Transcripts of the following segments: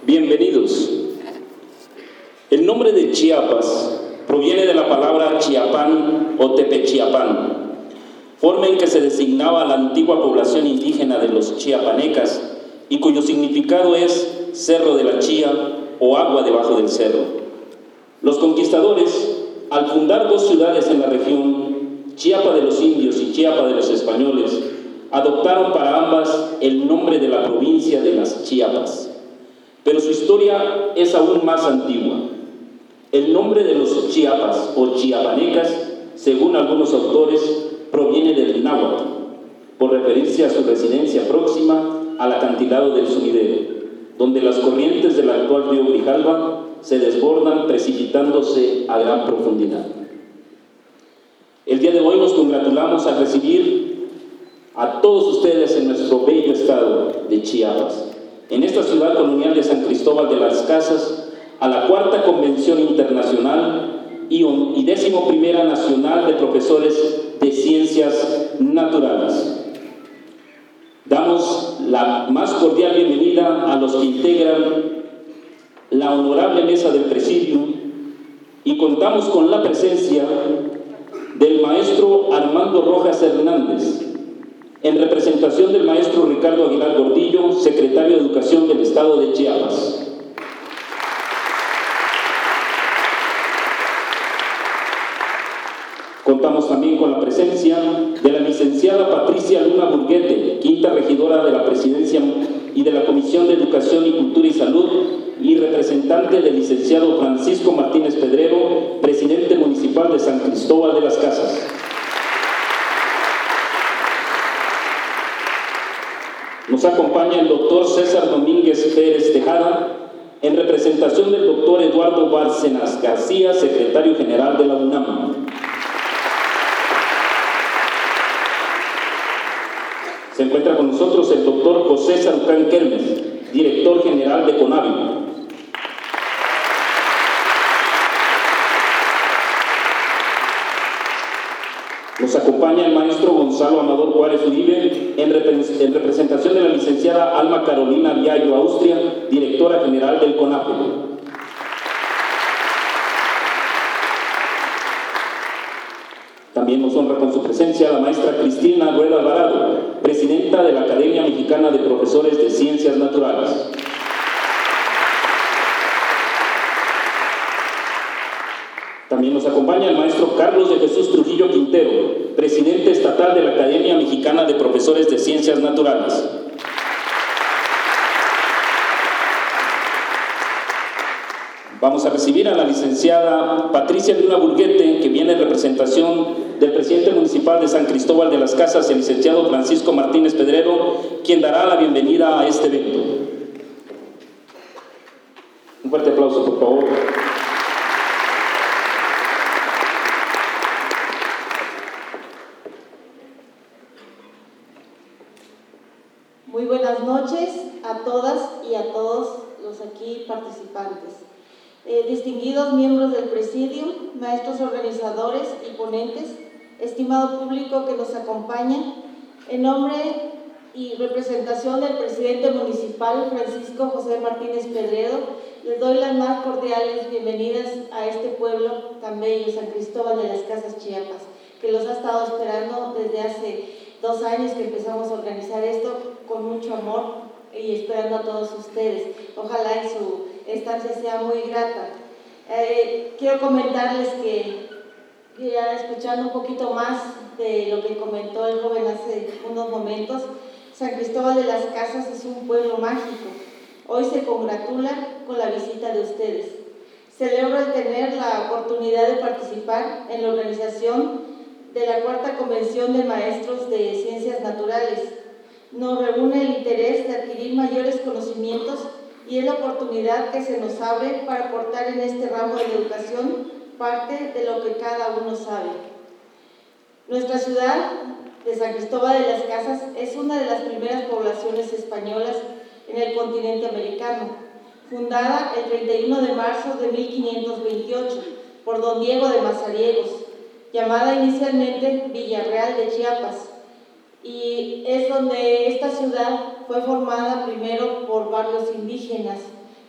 Bienvenidos. El nombre de Chiapas proviene de la palabra Chiapán o Tepechiapán, forma en que se designaba a la antigua población indígena de los chiapanecas y cuyo significado es cerro de la chía o agua debajo del cerro. Los conquistadores, al fundar dos ciudades en la región, Chiapa de los indios y Chiapa de los españoles, adoptaron para ambas el nombre de la provincia de las Chiapas. Pero su historia es aún más antigua. El nombre de los Chiapas o chiapanecas, según algunos autores, proviene del náhuatl, por referirse a su residencia próxima al acantilado del Sumidero, donde las corrientes del actual río Grijalva se desbordan precipitándose a gran profundidad. El día de hoy nos congratulamos al recibir a todos ustedes en nuestro bello estado de Chiapas, en esta ciudad colonial de San Cristóbal de las Casas, a la cuarta Convención Internacional y 11ª Nacional de Profesores de Ciencias Naturales. Damos la más cordial bienvenida a los que integran la honorable mesa del Presidium y contamos con la presencia del maestro Armando Rojas Hernández, en representación del maestro Ricardo Aguilar Gordillo, secretario de Educación del Estado de Chiapas. Contamos también con la presencia de la licenciada Patricia Luna Burguete, quinta regidora de la Presidencia y de la Comisión de Educación y Cultura y Salud, y representante del licenciado Francisco Martínez Pedrero, presidente municipal de San Cristóbal de las Casas. Nos acompaña el doctor César Domínguez Pérez Tejada, en representación del doctor Eduardo Bárcenas García, secretario general de la UNAM. Se encuentra con nosotros el doctor José Sarucán Kermes, director general de CONAVI. Nos acompaña el maestro Gonzalo Amador Juárez Uribe, en representación de la licenciada Alma Carolina Viallo Austria, directora general del CONAPE. También nos honra con su presencia la maestra Cristina Rueda Alvarado, presidenta de la Academia Mexicana de Profesores de Ciencias Naturales. También nos acompaña el maestro Carlos de Jesús Trujillo Quintero, presidente estatal de la Academia Mexicana de Profesores de Ciencias Naturales. Vamos a recibir a la licenciada Patricia Luna Burguete, que viene en representación del presidente municipal de San Cristóbal de las Casas, el licenciado Francisco Martínez Pedrero, quien dará la bienvenida a este evento. Un fuerte aplauso, por favor. Muy buenas noches a todas y a todos los aquí participantes. Distinguidos miembros del Presidium, maestros organizadores y ponentes, estimado público que nos acompaña, en nombre y representación del presidente municipal Francisco José Martínez Pedrero, les doy las más cordiales bienvenidas a este pueblo tan bello, San Cristóbal de las Casas, Chiapas, que los ha estado esperando desde hace 2 años que empezamos a organizar esto con mucho amor y esperando a todos ustedes. Ojalá y su estancia sea muy grata. Quiero comentarles que, ya escuchando un poquito más de lo que comentó el joven hace unos momentos, San Cristóbal de las Casas es un pueblo mágico. Hoy se congratula con la visita de ustedes. Celebro el tener la oportunidad de participar en la organización de la cuarta Convención de Maestros de Ciencias Naturales. Nos reúne el interés de adquirir mayores conocimientos y es la oportunidad que se nos abre para aportar en este ramo de la educación parte de lo que cada uno sabe. Nuestra ciudad de San Cristóbal de las Casas es una de las primeras poblaciones españolas en el continente americano, fundada el 31 de marzo de 1528 por don Diego de Mazariegos, llamada inicialmente Villarreal de Chiapas, y es donde esta ciudad fue formada primero por barrios indígenas,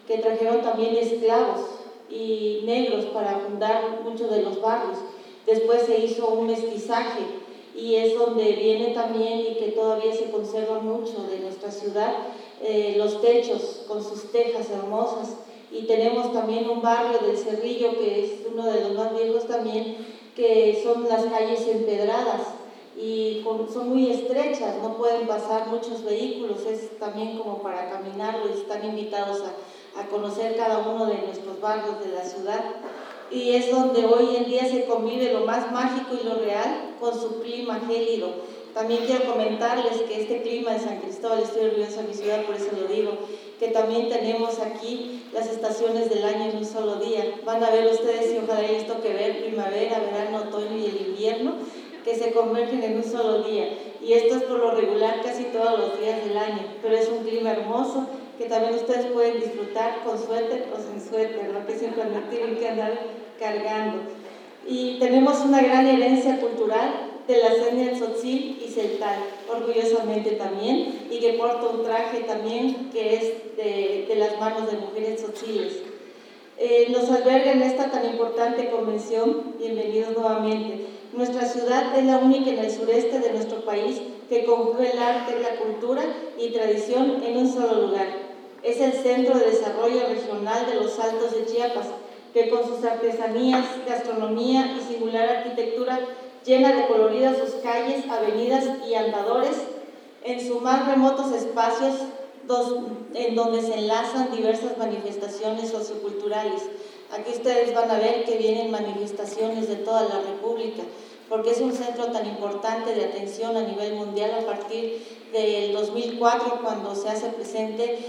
que trajeron también esclavos y negros para fundar muchos de los barrios. Después se hizo un mestizaje y es donde viene también y que todavía se conserva mucho de nuestra ciudad, los techos con sus tejas hermosas. Y tenemos también un barrio del Cerrillo que es uno de los más viejos también, que son las calles empedradas y son muy estrechas, no pueden pasar muchos vehículos, es también como para caminarlo y están invitados a conocer cada uno de nuestros barrios de la ciudad. Y es donde hoy en día se convive lo más mágico y lo real con su clima gélido. También quiero comentarles que este clima de San Cristóbal, estoy orgullosa de mi ciudad, por eso lo digo, que también tenemos aquí las estaciones del año en un solo día. Van a ver ustedes, y ojalá les toque ver primavera, verano, otoño y el invierno, que se convergen en un solo día. Y esto es por lo regular casi todos los días del año, pero es un clima hermoso que también ustedes pueden disfrutar con suéter o sin suéter, ¿no? Que siempre no tienen que andar cargando. Y tenemos una gran herencia cultural de la etnia tzotzil y celtal, orgullosamente también, y que porta un traje también que es de las manos de mujeres tzotziles. Nos alberga en esta tan importante convención, bienvenidos nuevamente. Nuestra ciudad es la única en el sureste de nuestro país que conjuga el arte, la cultura y tradición en un solo lugar. Es el Centro de Desarrollo Regional de los Altos de Chiapas, que con sus artesanías, gastronomía y singular arquitectura llena de coloridas sus calles, avenidas y andadores en sus más remotos espacios en donde se enlazan diversas manifestaciones socioculturales. Aquí ustedes van a ver que vienen manifestaciones de toda la República, porque es un centro tan importante de atención a nivel mundial a partir del 2004, cuando se hace presente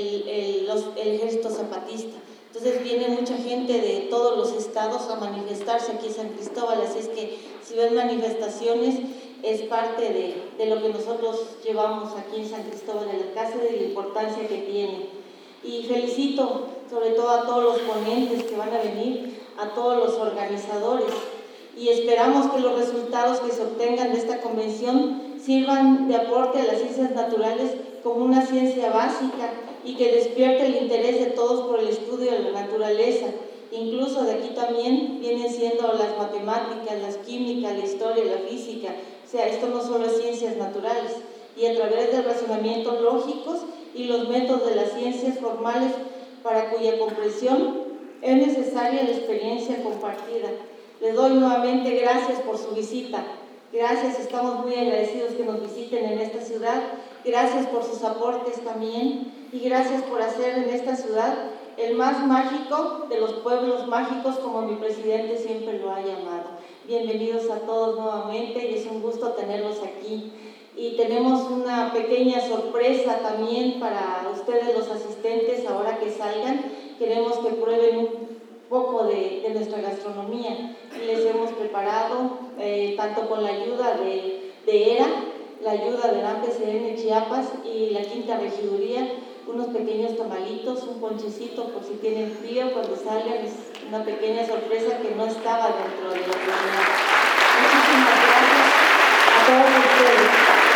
el Ejército Zapatista. Entonces viene mucha gente de todos los estados a manifestarse aquí en San Cristóbal, así es que si ven manifestaciones es parte de lo que nosotros llevamos aquí en San Cristóbal de las Casas y la importancia que tiene. Y felicito sobre todo a todos los ponentes que van a venir, a todos los organizadores, y esperamos que los resultados que se obtengan de esta convención sirvan de aporte a las ciencias naturales como una ciencia básica y que despierte el interés de todos por el estudio de la naturaleza. Incluso de aquí también vienen siendo las matemáticas, las químicas, la historia, la física. O sea, esto no solo es ciencias naturales, y a través de razonamientos lógicos y los métodos de las ciencias formales para cuya comprensión es necesaria la experiencia compartida. Les doy nuevamente gracias por su visita. Gracias, estamos muy agradecidos que nos visiten en esta ciudad. Gracias por sus aportes también y gracias por hacer en esta ciudad el más mágico de los pueblos mágicos, como mi presidente siempre lo ha llamado. Bienvenidos a todos nuevamente y es un gusto tenerlos aquí. Y tenemos una pequeña sorpresa también para ustedes los asistentes ahora que salgan. Queremos que prueben un poco de nuestra gastronomía y les hemos preparado, tanto con la ayuda de ERA, la ayuda del AMPCN Chiapas y la Quinta Regiduría, unos pequeños tamalitos, un ponchecito por si tienen frío cuando salgan. Es una pequeña sorpresa que no estaba dentro de la planeación. Muchísimas gracias a todos ustedes.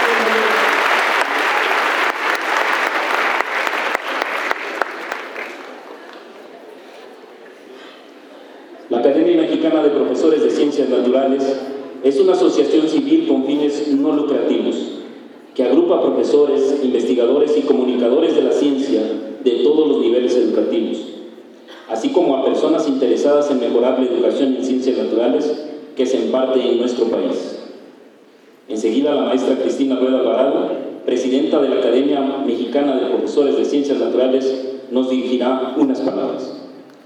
La Academia Mexicana de Profesores de Ciencias Naturales es una asociación civil con fines no lucrativos que agrupa a profesores, investigadores y comunicadores de la ciencia de todos los niveles educativos, así como a personas interesadas en mejorar la educación en ciencias naturales que se imparte en nuestro país. Enseguida la maestra Cristina Rueda Alvarado, presidenta de la Academia Mexicana de Profesores de Ciencias Naturales, nos dirigirá unas palabras.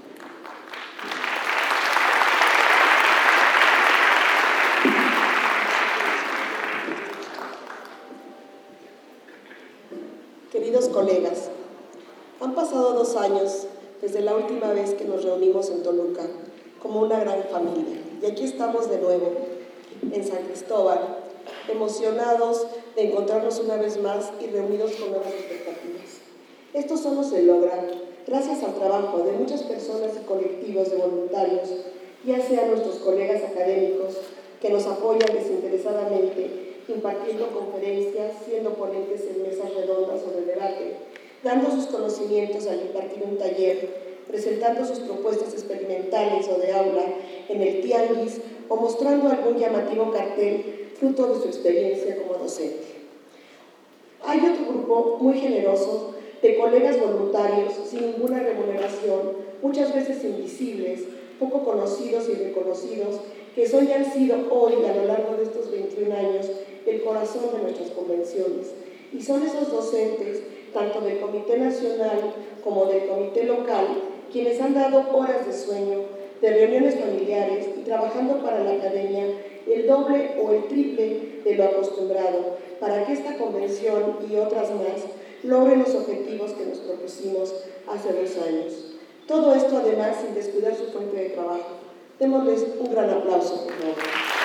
Queridos colegas, han pasado 2 años desde la última vez que nos reunimos en Toluca como una gran familia, y aquí estamos de nuevo en San Cristóbal, emocionados de encontrarnos una vez más y reunidos con nuevas expectativas. Esto solo se logra gracias al trabajo de muchas personas y colectivos de voluntarios, ya sean nuestros colegas académicos que nos apoyan desinteresadamente impartiendo conferencias, siendo ponentes en mesas redondas o de debate, dando sus conocimientos al impartir un taller, presentando sus propuestas experimentales o de aula en el tianguis o mostrando algún llamativo cartel fruto de su experiencia como docente. Hay otro grupo muy generoso de colegas voluntarios sin ninguna remuneración, muchas veces invisibles, poco conocidos y reconocidos, que son y han sido hoy, a lo largo de estos 21 años, el corazón de nuestras convenciones. Y son esos docentes, tanto del Comité Nacional como del Comité Local, quienes han dado horas de sueño, de reuniones familiares y trabajando para la academia el doble o el triple de lo acostumbrado, para que esta convención y otras más logren los objetivos que nos propusimos hace 2 años. Todo esto además sin descuidar su fuente de trabajo. Démosles un gran aplauso, por favor.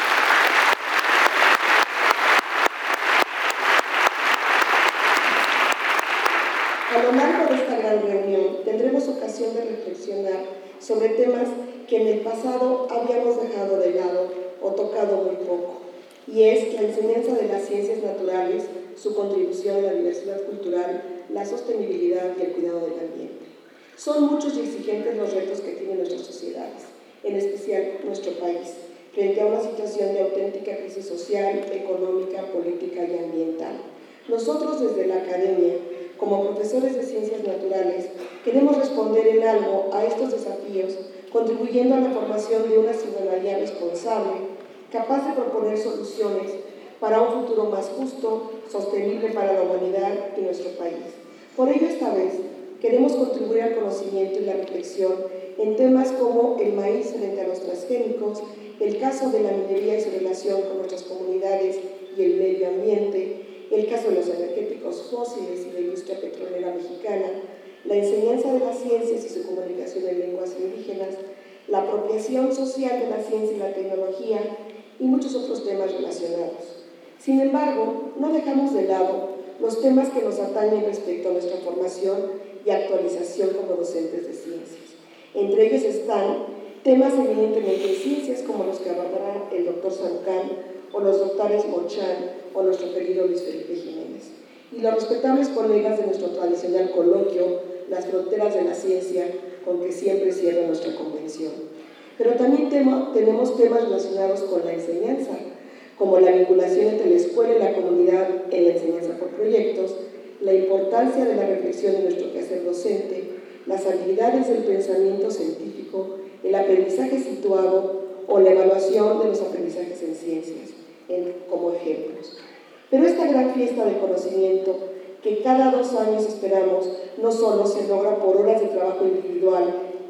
A lo largo de esta gran reunión tendremos ocasión de reflexionar sobre temas que en el pasado habíamos dejado de lado o tocado muy poco, y es la enseñanza de las ciencias naturales, su contribución a la diversidad cultural, la sostenibilidad y el cuidado del ambiente. Son muchos y exigentes los retos que tienen nuestras sociedades, en especial nuestro país, frente a una situación de auténtica crisis social, económica, política y ambiental. Nosotros desde la academia, como profesores de ciencias naturales, queremos responder en algo a estos desafíos, contribuyendo a la formación de una ciudadanía responsable, capaz de proponer soluciones para un futuro más justo, sostenible para la humanidad y nuestro país. Por ello, esta vez, queremos contribuir al conocimiento y la reflexión en temas como el maíz frente a los transgénicos, el caso de la minería y su relación con nuestras comunidades y el medio ambiente, el caso de los energéticos fósiles y la industria petrolera mexicana, la enseñanza de las ciencias y su comunicación en lenguas indígenas, la apropiación social de la ciencia y la tecnología y muchos otros temas relacionados. Sin embargo, no dejamos de lado los temas que nos atañen respecto a nuestra formación y actualización como docentes de ciencias. Entre ellos están temas eminentemente de ciencias como los que abordará el doctor Sarucán o los doctores Mochán o nuestro querido Luis Felipe Jiménez. Y los respetables colegas de nuestro tradicional coloquio, Las fronteras de la ciencia, con que siempre cierra nuestra convención. Pero también tenemos temas relacionados con la enseñanza, como la vinculación entre la escuela y la comunidad en la enseñanza por proyectos, la importancia de la reflexión en nuestro quehacer docente, las habilidades del pensamiento científico, el aprendizaje situado o la evaluación de los aprendizajes en ciencias, como ejemplos. Pero esta gran fiesta de conocimiento que cada 2 años esperamos no solo se logra por horas de trabajo individual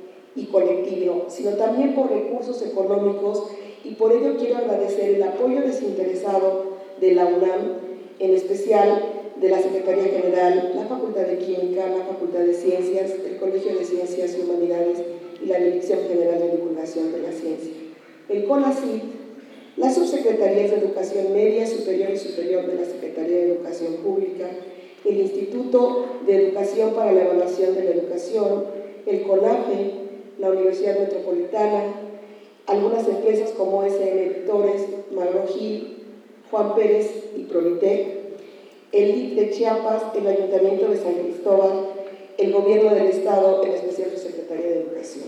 y colectivo, sino también por recursos económicos, y por ello quiero agradecer el apoyo desinteresado de la UNAM, en especial de la Secretaría General, la Facultad de Química, la Facultad de Ciencias, el Colegio de Ciencias y Humanidades y la Dirección General de Divulgación de la Ciencia, el CONACYT, las subsecretarías de Educación Media, Superior y Superior de la Secretaría de Educación Pública, el Instituto de Educación para la Evaluación de la Educación, el CONAFE, la Universidad Metropolitana, algunas empresas como SM Editores, Magro Gil, Juan Pérez y Prolitec, el DIF de Chiapas, el Ayuntamiento de San Cristóbal, el Gobierno del Estado, en especial su Secretaría de Educación.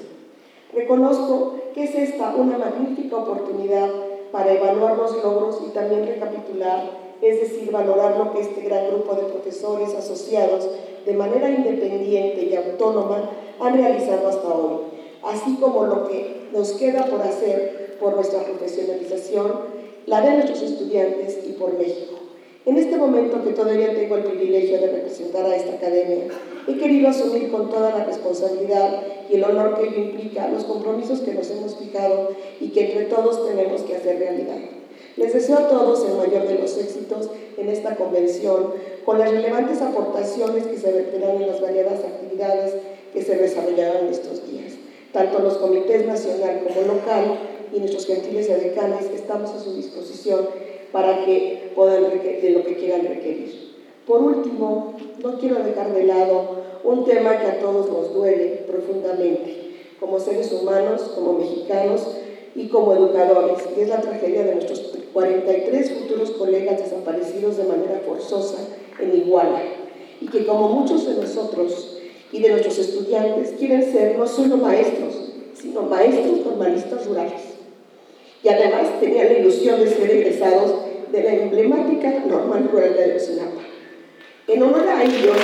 Reconozco que es esta una magnífica oportunidad para evaluar los logros y también recapitular, es decir, valorar lo que este gran grupo de profesores asociados de manera independiente y autónoma han realizado hasta hoy, así como lo que nos queda por hacer por nuestra profesionalización, la de nuestros estudiantes y por México. En este momento que todavía tengo el privilegio de representar a esta academia, he querido asumir con toda la responsabilidad y el honor que ello implica los compromisos que nos hemos fijado y que entre todos tenemos que hacer realidad. Les deseo a todos el mayor de los éxitos en esta convención, con las relevantes aportaciones que se verterán en las variadas actividades que se desarrollarán estos días. Tanto los comités nacional como local y nuestros gentiles edecanes estamos a su disposición para que puedan requerir lo que quieran requerir. Por último, no quiero dejar de lado un tema que a todos nos duele profundamente, como seres humanos, como mexicanos y como educadores, que es la tragedia de nuestros 43 futuros colegas desaparecidos de manera forzosa en Iguala, y que como muchos de nosotros y de nuestros estudiantes quieren ser no solo maestros, sino maestros normalistas rurales. Y además tenían la ilusión de ser egresados de la emblemática Normal Rural de Ayotzinapa. En honor a ellos,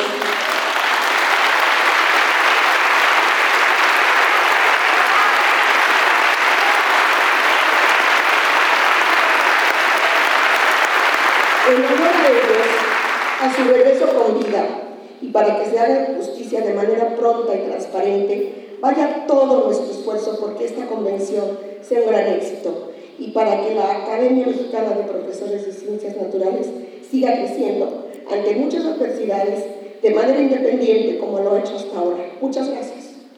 a su regreso con vida, y para que se haga justicia de manera pronta y transparente, vaya todo nuestro esfuerzo porque esta convención sea un gran éxito y para que la Academia Mexicana de Profesores de Ciencias Naturales siga creciendo ante muchas adversidades de manera independiente como lo ha hecho hasta ahora. Muchas gracias.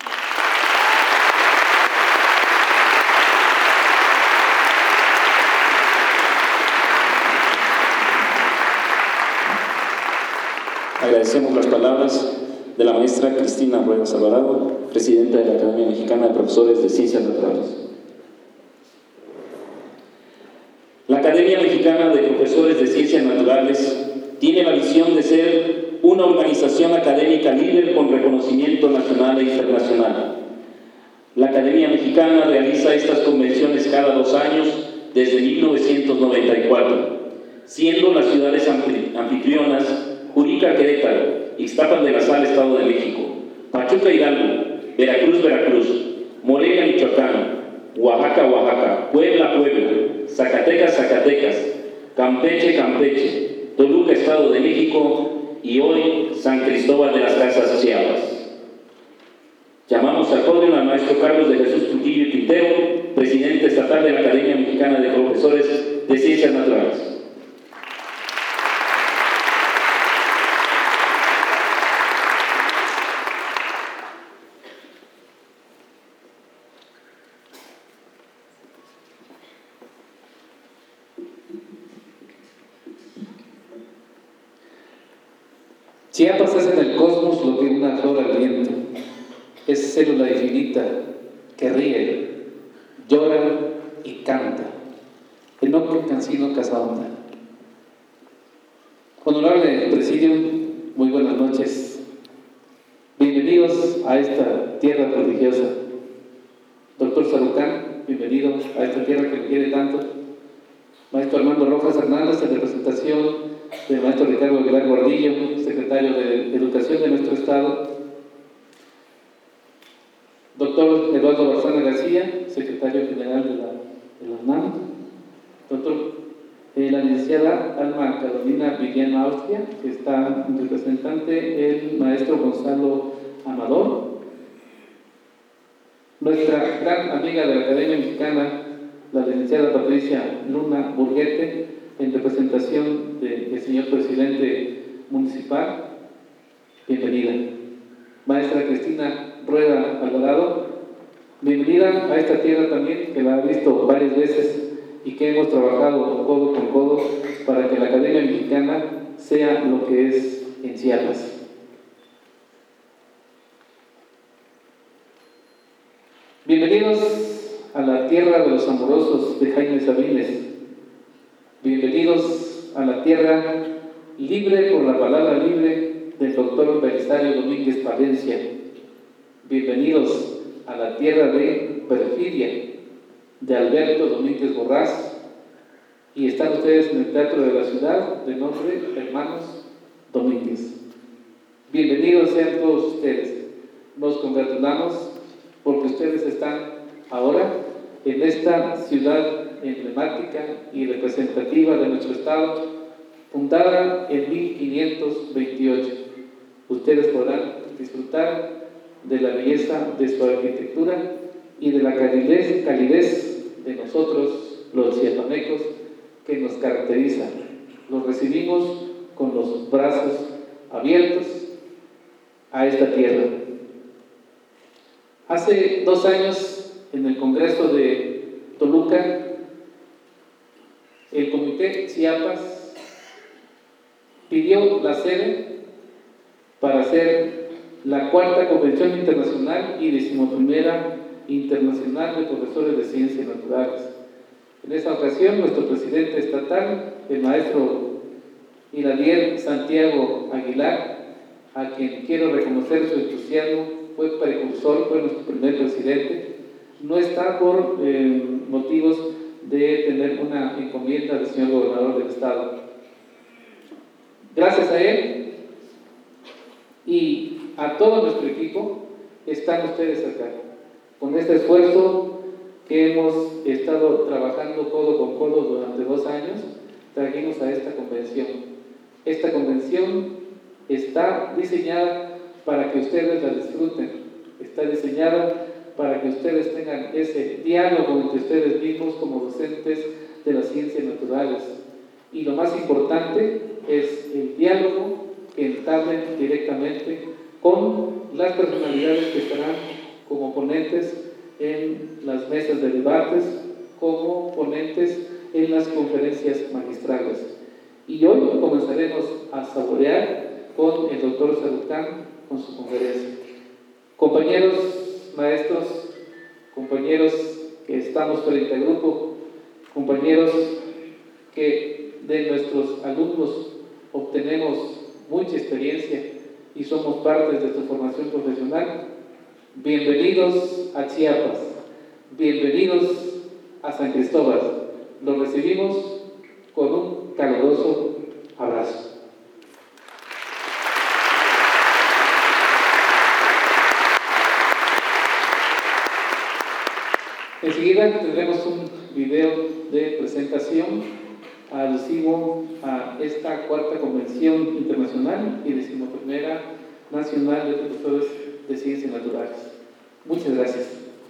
Agradecemos las palabras de la maestra Cristina Ruedas Alvarado, presidenta de la Academia Mexicana de Profesores de Ciencias Naturales. La Academia Mexicana de Profesores de Ciencias Naturales tiene la visión de ser una organización académica líder con reconocimiento nacional e internacional. La Academia Mexicana realiza estas convenciones cada 2 años desde 1994, siendo las ciudades anfitrionas Jurica, Querétaro, Ixtapan de la Sal, Estado de México, Pachuca, Hidalgo, Veracruz, Veracruz, Morelia, Michoacán, Oaxaca, Oaxaca, Puebla, Puebla, Zacatecas, Zacatecas, Campeche, Campeche, Toluca, Estado de México y hoy San Cristóbal de las Casas, Chiapas. Llamamos al podio al maestro Carlos de Jesús Trujillo y Quintero, presidente estatal de la Academia Mexicana de Profesores de Ciencias Naturales. Chiapas es en el cosmos lo que una flor al viento, es célula infinita que ríe, llora y canta. Enoque Cancino Casaonda. Honorable Presidium, muy buenas noches. Bienvenidos a esta tierra prodigiosa. Doctor Sarucán, bienvenido a esta tierra que me quiere tanto. Maestro Armando Rojas Hernández, en representación del maestro Ricardo Aguilar Gordillo, secretario de Educación de nuestro Estado. Doctor Eduardo Barzana García, secretario general de la UNAM. Doctor, la licenciada Alma Carolina Villena Austria, que está en representante, el maestro Gonzalo Amador. Nuestra gran amiga de la Academia Mexicana, la licenciada Patricia Luna Burguete, en representación del señor presidente municipal. Bienvenida. Maestra Cristina Rueda Alvarado, bienvenida a esta tierra también, que la ha visto varias veces y que hemos trabajado codo con codo para que la Academia Mexicana sea lo que es en Chiapas. Bienvenidos a la tierra de los amorosos de Jaime Sabines. Bienvenidos a la tierra libre por la palabra libre del doctor Belisario Domínguez Palencia. Bienvenidos a la tierra de perfidia de Alberto Domínguez Borrás. Y están ustedes en el Teatro de la Ciudad de nombre Hermanos Domínguez. Bienvenidos sean todos ustedes. Nos congratulamos porque ustedes están ahora en esta ciudad emblemática y representativa de nuestro estado, fundada en 1528. Ustedes podrán disfrutar de la belleza de su arquitectura y de la calidez de nosotros, los chiapamecos, que nos caracteriza. Los recibimos con los brazos abiertos a esta tierra. Hace 2 años, en el Congreso de Toluca, el Comité Chiapas pidió la sede para hacer la 4ª Convención Internacional y 11ª Internacional de Profesores de Ciencias Naturales. En esta ocasión, nuestro presidente estatal, el maestro Iradiel Santiago Aguilar, a quien quiero reconocer su entusiasmo, fue precursor, fue nuestro primer presidente. No está por motivos de tener una encomienda del señor gobernador del estado. Gracias a él y a todo nuestro equipo están ustedes acá. Con este esfuerzo que hemos estado trabajando codo con codo durante 2 años, trajimos a esta convención. Esta convención está diseñada para que ustedes la disfruten, está diseñada para que ustedes tengan ese diálogo entre ustedes mismos como docentes de las ciencias naturales. Y lo más importante es el diálogo que entablen directamente con las personalidades que estarán como ponentes en las mesas de debates, como ponentes en las conferencias magistrales. Y hoy comenzaremos a saborear con el doctor Sarucán con su conferencia. Compañeros maestros, compañeros que estamos frente al grupo, compañeros que de nuestros alumnos obtenemos mucha experiencia y somos parte de su formación profesional, bienvenidos a Chiapas, bienvenidos a San Cristóbal. Los recibimos con un caluroso abrazo. Enseguida tendremos un video de presentación alusivo a esta 4ª Convención Internacional y 11ª Nacional de Profesores de Ciencias Naturales. Muchas gracias.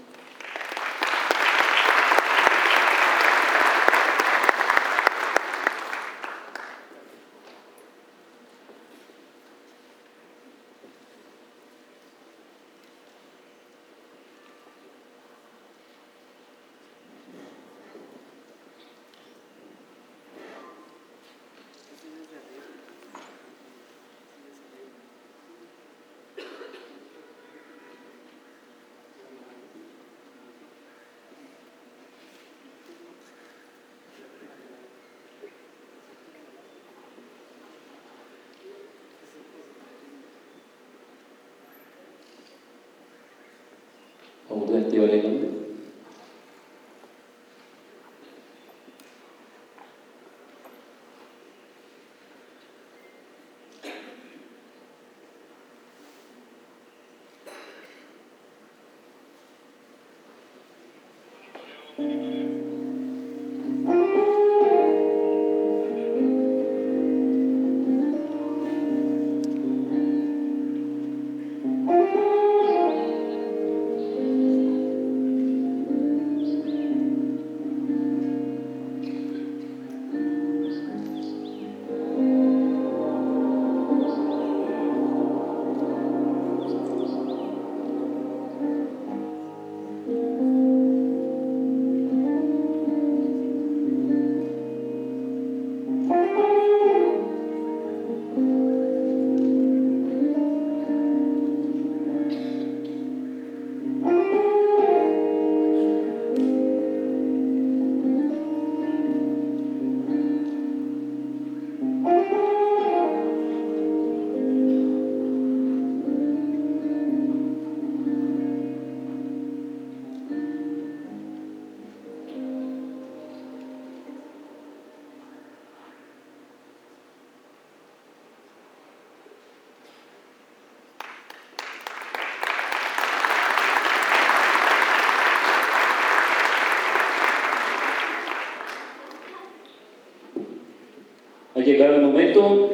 Ha llegado el momento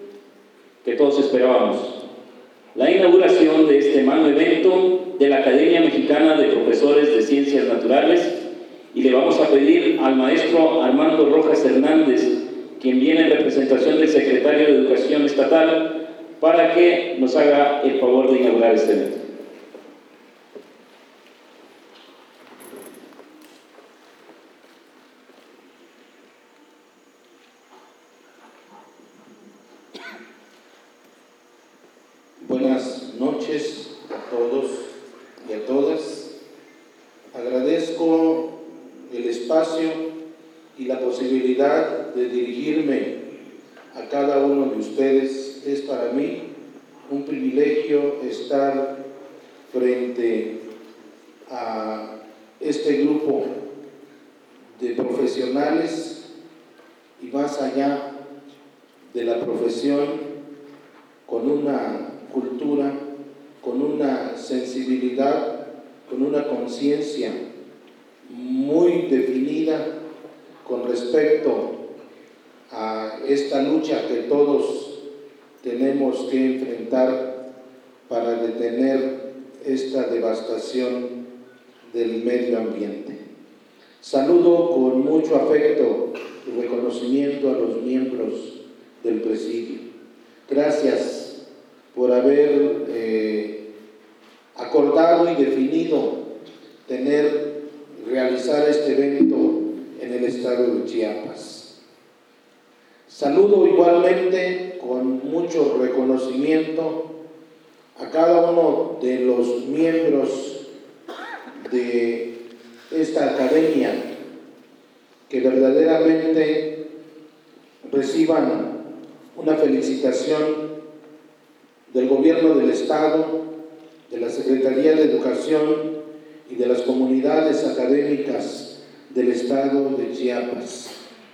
que todos esperábamos, la inauguración de este magno evento de la Academia Mexicana de Profesores de Ciencias Naturales, y le vamos a pedir al maestro Armando Rojas Hernández, quien viene en representación del secretario de Educación Estatal, para que nos haga el favor de inaugurar este evento. Buenas noches a todos y a todas. Agradezco el espacio y la posibilidad de dirigirme a cada uno de ustedes. Es para mí un privilegio estar frente a este grupo de profesionales y más allá de la profesión, con una cultura, con una sensibilidad, con una conciencia muy definida con respecto a esta lucha que todos tenemos que enfrentar para detener esta devastación del medio ambiente. Saludo con mucho afecto y reconocimiento a los miembros del presidio. Gracias por haber acordado y definido realizar este evento en el estado de Chiapas. Saludo igualmente con mucho reconocimiento a cada uno de los miembros de esta academia que verdaderamente reciban una felicitación del Gobierno del Estado, de la Secretaría de Educación y de las comunidades académicas del estado de Chiapas.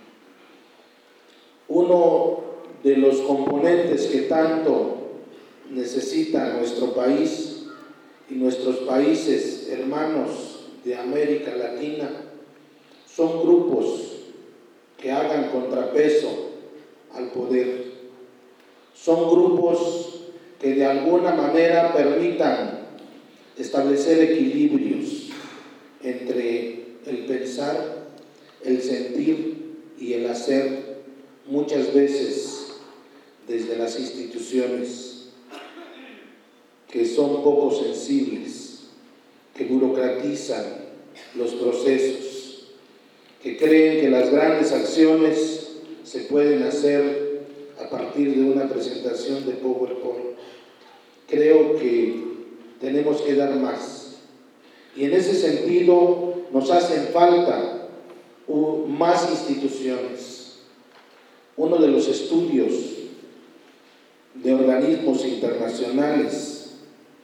Uno de los componentes que tanto necesita nuestro país y nuestros países hermanos de América Latina son grupos que hagan contrapeso al poder. Son grupos que de alguna manera permitan establecer equilibrios entre el pensar, el sentir y el hacer, muchas veces desde las instituciones que son poco sensibles, que burocratizan los procesos, que creen que las grandes acciones se pueden hacer a partir de una presentación de PowerPoint. Creo que tenemos que dar más. Y en ese sentido nos hacen falta más instituciones. Uno de los estudios de organismos internacionales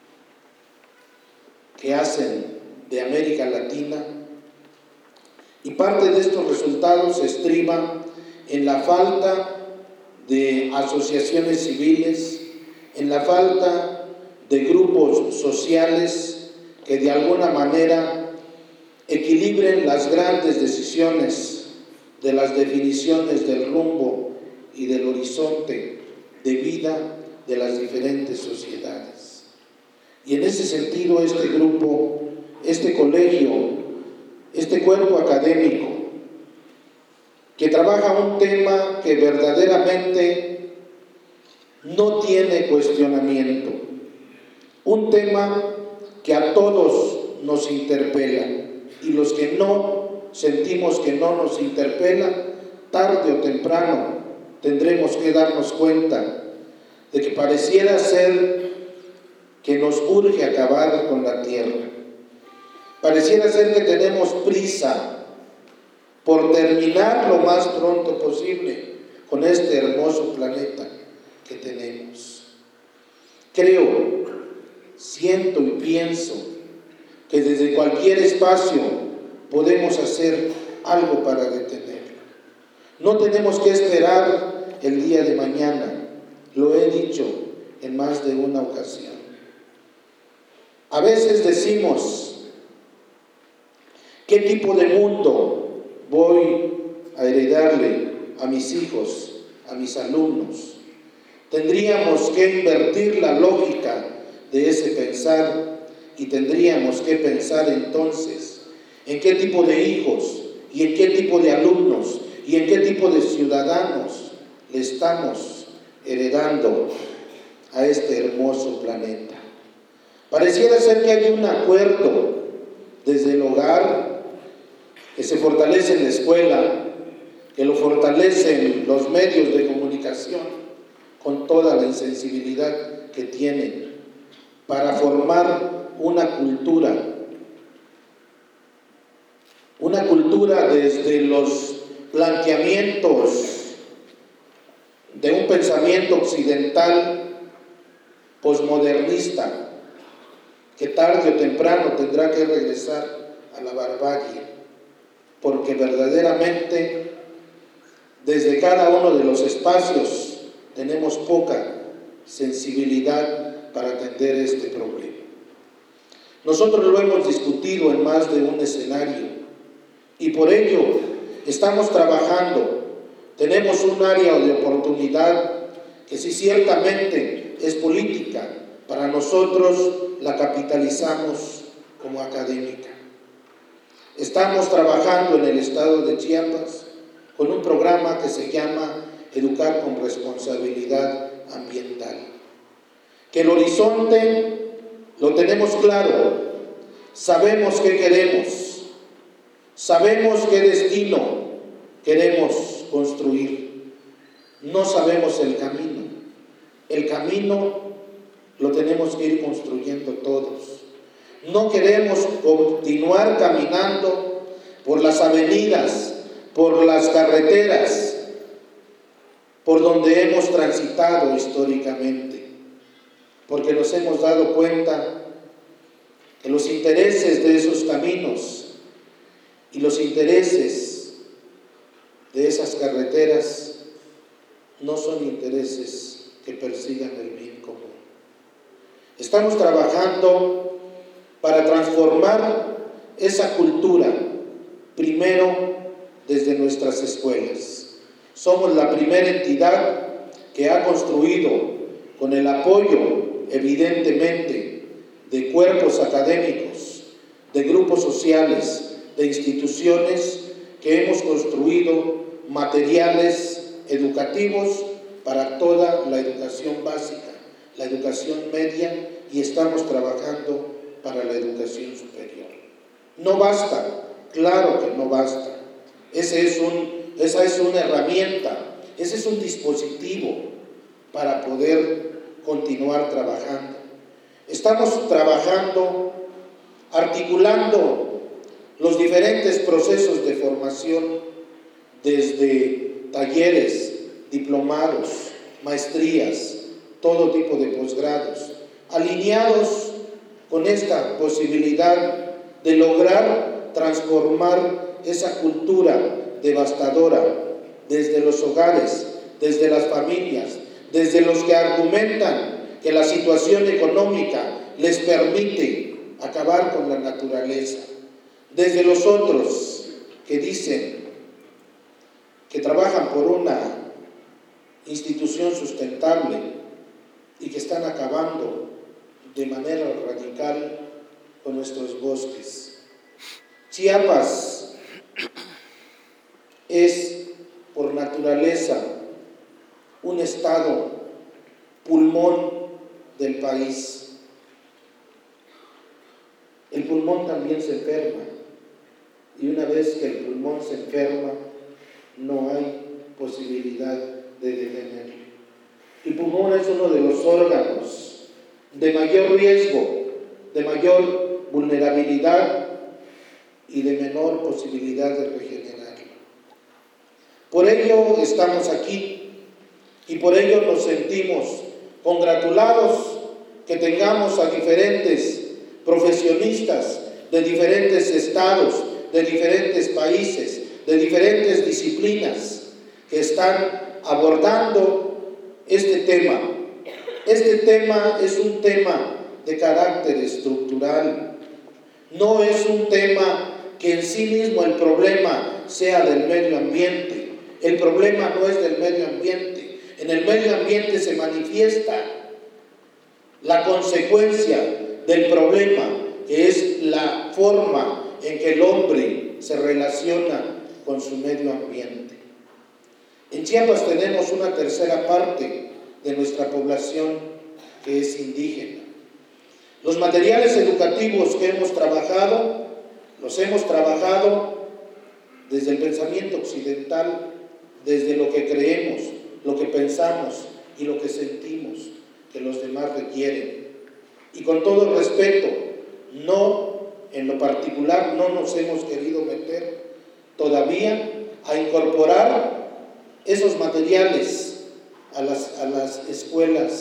que hacen de América Latina, y parte de estos resultados se estriba en la falta de asociaciones civiles, en la falta de grupos sociales que de alguna manera equilibren las grandes decisiones de las definiciones del rumbo y del horizonte de vida de las diferentes sociedades. Y en ese sentido este grupo, este colegio, este cuerpo académico que trabaja un tema que verdaderamente no tiene cuestionamiento, un tema que a todos nos interpela, y los que no sentimos que no nos interpela, tarde o temprano tendremos que darnos cuenta de que pareciera ser que nos urge acabar con la tierra. Pareciera ser que tenemos prisa por terminar lo más pronto posible con este hermoso planeta que tenemos. Creo, siento y pienso que desde cualquier espacio podemos hacer algo para detenerlo. No tenemos que esperar el día de mañana, lo he dicho en más de una ocasión. A veces decimos, ¿qué tipo de mundo voy a heredarle a mis hijos, a mis alumnos? Tendríamos que invertir la lógica de ese pensar y tendríamos que pensar entonces en qué tipo de hijos y en qué tipo de alumnos y en qué tipo de ciudadanos le estamos heredando a este hermoso planeta. Pareciera ser que hay un acuerdo desde el hogar, que se fortalece en la escuela, que lo fortalecen los medios de comunicación con toda la insensibilidad que tienen para formar una cultura desde los planteamientos de un pensamiento occidental posmodernista que tarde o temprano tendrá que regresar a la barbarie, porque verdaderamente desde cada uno de los espacios tenemos poca sensibilidad para atender este problema. Nosotros lo hemos discutido en más de un escenario y por ello estamos trabajando. Tenemos un área de oportunidad que sí ciertamente es política, para nosotros la capitalizamos como académica. Estamos trabajando en el estado de Chiapas con un programa que se llama Educar con Responsabilidad Ambiental. Que el horizonte lo tenemos claro, sabemos qué queremos, sabemos qué destino queremos construir, no sabemos el camino. El camino lo tenemos que ir construyendo todos. No queremos continuar caminando por las avenidas, por las carreteras, por donde hemos transitado históricamente, porque nos hemos dado cuenta que los intereses de esos caminos y los intereses de esas carreteras no son intereses que persigan el bien común. Estamos trabajando para transformar esa cultura, primero desde nuestras escuelas. Somos la primera entidad que ha construido, con el apoyo evidentemente de cuerpos académicos, de grupos sociales, de instituciones, que hemos construido materiales educativos para toda la educación básica, la educación media, y estamos trabajando para la educación superior. No basta, claro que no basta. Esa es una herramienta, ese es un dispositivo para poder continuar trabajando. Estamos trabajando, articulando los diferentes procesos de formación, desde talleres, diplomados, maestrías, todo tipo de posgrados, alineados con esta posibilidad de lograr transformar esa cultura devastadora desde los hogares, desde las familias, desde los que argumentan que la situación económica les permite acabar con la naturaleza, desde los otros que dicen que trabajan por una institución sustentable y que están acabando de manera radical con nuestros bosques. Chiapas es por naturaleza un estado pulmón del país. El pulmón también se enferma, y una vez que el pulmón se enferma, no hay posibilidad de detenerlo. El pulmón es uno de los órganos de mayor riesgo, de mayor vulnerabilidad y de menor posibilidad de regenerarlo. Por ello estamos aquí y por ello nos sentimos congratulados que tengamos a diferentes profesionistas de diferentes estados, de diferentes países, de diferentes disciplinas que están abordando este tema. Este tema es un tema de carácter estructural, no es un tema que en sí mismo el problema sea del medio ambiente. El problema no es del medio ambiente. En el medio ambiente se manifiesta la consecuencia del problema, que es la forma en que el hombre se relaciona con su medio ambiente. En Chiapas tenemos una tercera parte de nuestra población que es indígena. Los materiales educativos que hemos trabajado, los hemos trabajado desde el pensamiento occidental, desde lo que creemos, lo que pensamos y lo que sentimos que los demás requieren. Y con todo respeto, no, en lo particular, no nos hemos querido meter todavía a incorporar esos materiales a las escuelas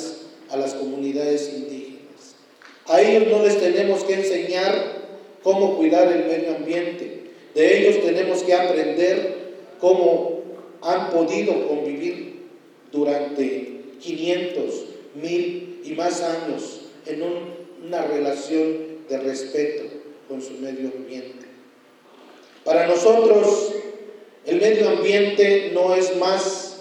a las comunidades indígenas. A ellos no les tenemos que enseñar cómo cuidar el medio ambiente. De ellos tenemos que aprender cómo han podido convivir durante 500, 1000 y más años en una relación de respeto con su medio ambiente. Para nosotros, el medio ambiente no es más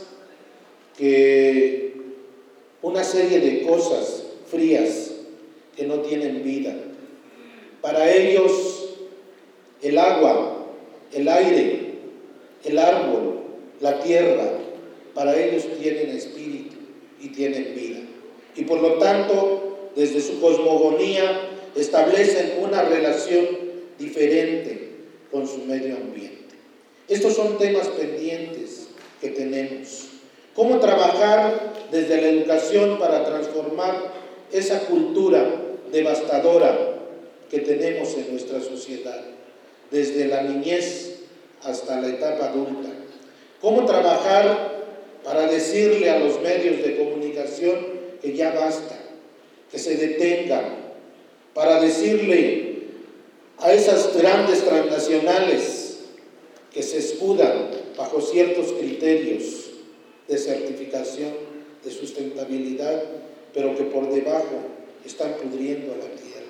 que una serie de cosas frías que no tienen vida. Para ellos, el agua, el aire, el árbol, la tierra, para ellos tienen espíritu y tienen vida. Y por lo tanto, desde su cosmogonía, establecen una relación diferente con su medio ambiente. Estos son temas pendientes que tenemos. ¿Cómo trabajar desde la educación para transformar esa cultura devastadora que tenemos en nuestra sociedad, desde la niñez hasta la etapa adulta? ¿Cómo trabajar para decirle a los medios de comunicación que ya basta, que se detengan, para decirle a esas grandes transnacionales que se escudan bajo ciertos criterios de certificación, de sustentabilidad, pero que por debajo están pudriendo la tierra?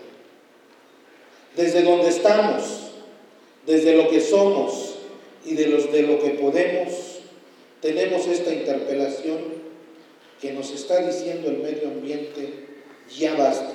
Desde donde estamos, desde lo que somos y de lo que podemos, tenemos esta interpelación que nos está diciendo el medio ambiente: ya basta.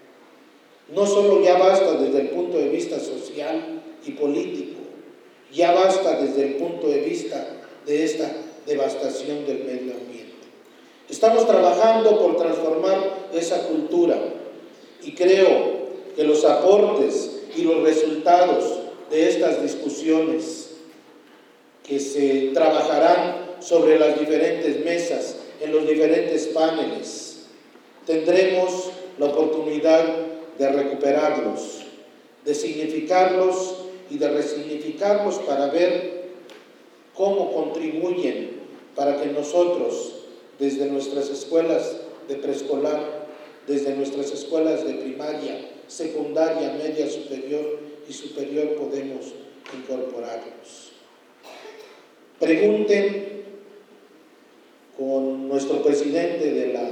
No solo ya basta desde el punto de vista social y político, ya basta desde el punto de vista de esta devastación del medio ambiente. Estamos trabajando por transformar esa cultura y creo que los aportes y los resultados de estas discusiones que se trabajarán sobre las diferentes mesas, en los diferentes paneles, tendremos la oportunidad de recuperarlos, de significarlos y de resignificarlos para ver cómo contribuyen para que nosotros, desde nuestras escuelas de preescolar, desde nuestras escuelas de primaria, secundaria, media, superior y superior, podemos incorporarlos. Pregunten con nuestro presidente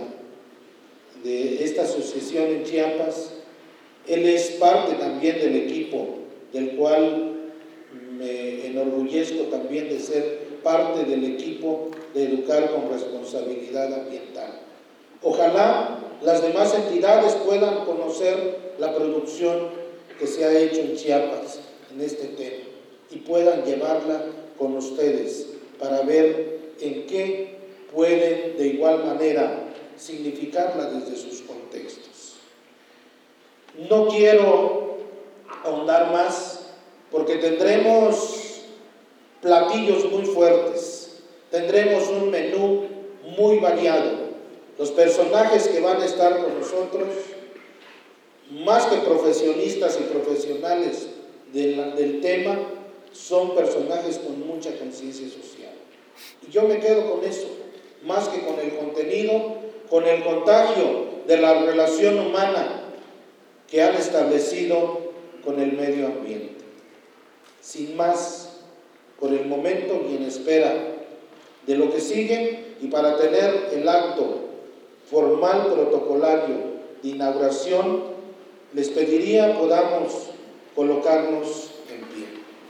de esta asociación en Chiapas. Él es parte también del equipo, del cual me enorgullezco también de ser parte del equipo de Educar con Responsabilidad Ambiental. Ojalá las demás entidades puedan conocer la producción que se ha hecho en Chiapas en este tema y puedan llevarla con ustedes para ver en qué pueden de igual manera significarla desde sus contextos. No quiero ahondar más porque tendremos platillos muy fuertes, tendremos un menú muy variado. Los personajes que van a estar con nosotros, más que profesionistas y profesionales del tema, son personajes con mucha conciencia social. Y yo me quedo con eso, más que con el contenido, con el contagio de la relación humana que han establecido con el medio ambiente. Sin más, por el momento y en espera de lo que sigue, y para tener el acto formal protocolario de inauguración, les pediría podamos colocarnos en pie.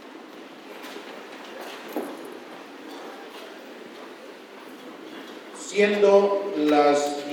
Siendo las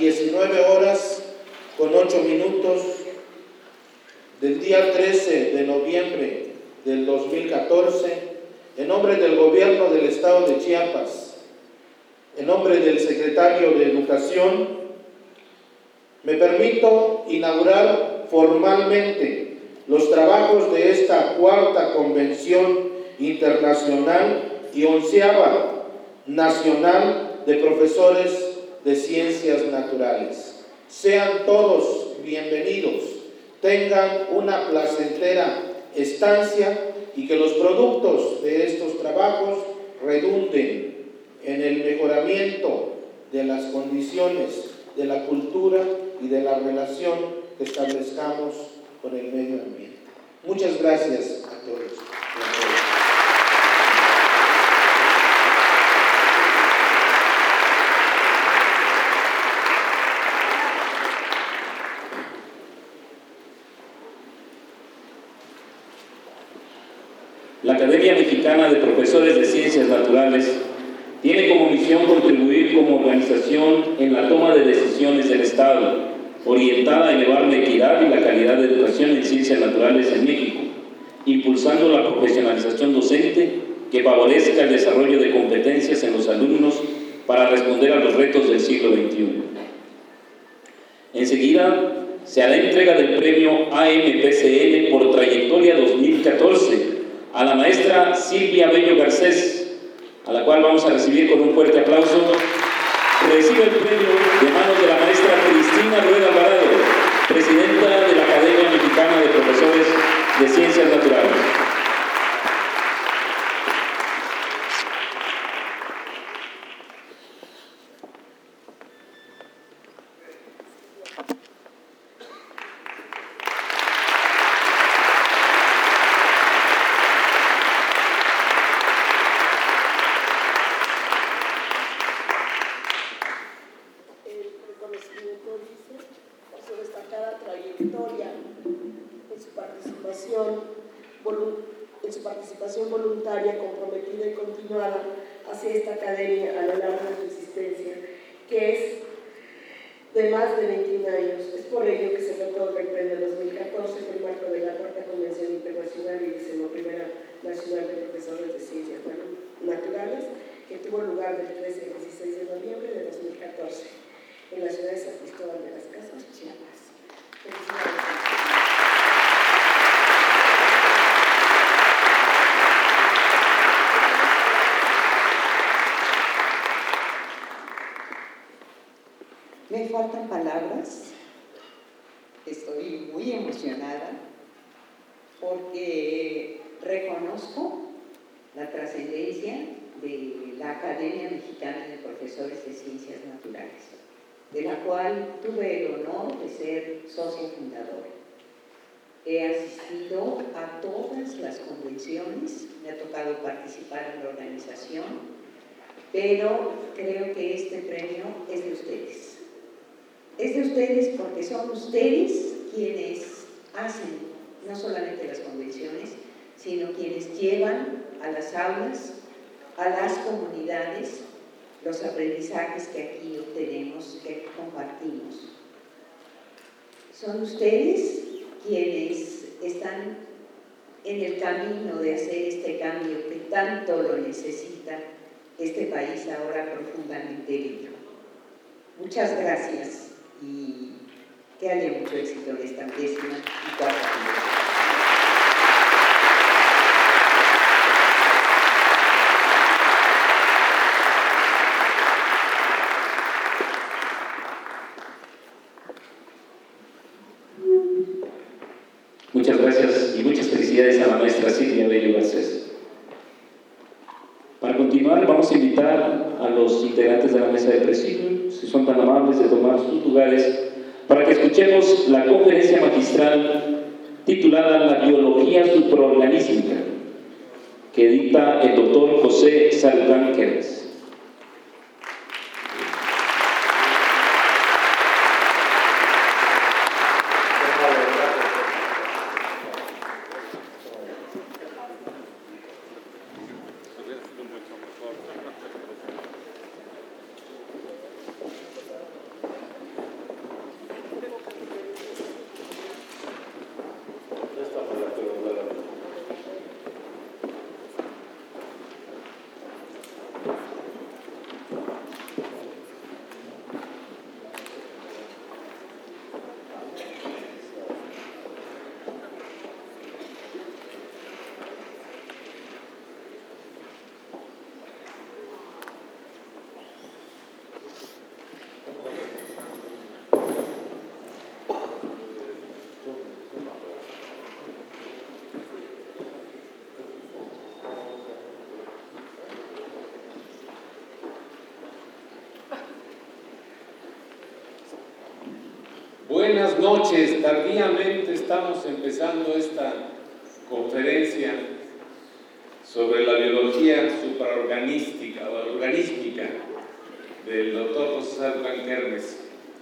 19:08 del día 13 de noviembre del 2014, en nombre del Gobierno del Estado de Chiapas, en nombre del Secretario de Educación, me permito inaugurar formalmente los trabajos de esta cuarta Convención Internacional y 11ª Nacional de Profesores de Ciencias Naturales. Sean todos bienvenidos, tengan una placentera estancia y que los productos de estos trabajos redunden en el mejoramiento de las condiciones de la cultura y de la relación que establezcamos con el medio ambiente. Muchas gracias a todos. La Academia Mexicana de Profesores de Ciencias Naturales tiene como misión contribuir como organización en la toma de decisiones del Estado, orientada a elevar la equidad y la calidad de educación en ciencias naturales en México, impulsando la profesionalización docente que favorezca el desarrollo de competencias en los alumnos para responder a los retos del siglo XXI. Enseguida se hará entrega del premio AMPCN por trayectoria 2014 a la maestra Silvia Bello Garcés, a la cual vamos a recibir con un fuerte aplauso. Recibe el premio de manos de la maestra Cristina Rueda Alvarado, presidenta de la Academia Mexicana de Profesores de Ciencias Naturales. Participación voluntaria, comprometida y continuada hacia esta academia a lo largo de su existencia, que es de más de 21 años. Es por ello que se le otorga el premio 2014 en el marco de la Cuarta Convención Internacional y 11ª Nacional de Profesores de Ciencias Naturales, que tuvo lugar del 13 al 16 de noviembre de 2014 en la ciudad de San Cristóbal de las Casas, Chiapas. Felicidades. Me faltan palabras, estoy muy emocionada porque reconozco la trascendencia de la Academia Mexicana de Profesores de Ciencias Naturales, de la cual tuve el honor de ser socia fundadora. He asistido a todas las convenciones, me ha tocado participar en la organización, pero creo que este premio es de ustedes. Es de ustedes porque son ustedes quienes hacen no solamente las convenciones, sino quienes llevan a las aulas, a las comunidades, los aprendizajes que aquí obtenemos, que aquí compartimos. Son ustedes quienes están en el camino de hacer este cambio que tanto lo necesita este país ahora profundamente vivo. Muchas gracias. Y que haya mucho éxito en esta 10ª y 4ª convención. Muchas gracias y muchas felicidades a la maestra Silvia Bello Garcés. Para continuar, vamos a invitar a los integrantes de la mesa de presidio, si son tan amables de tomar sus lugares, para que escuchemos la conferencia magistral titulada La biología supraorganísmica, que dicta el doctor José Saludán Quérez. Buenas noches, tardíamente estamos empezando esta conferencia sobre la biología supraorganística o organística del doctor José César Arukán Kermes.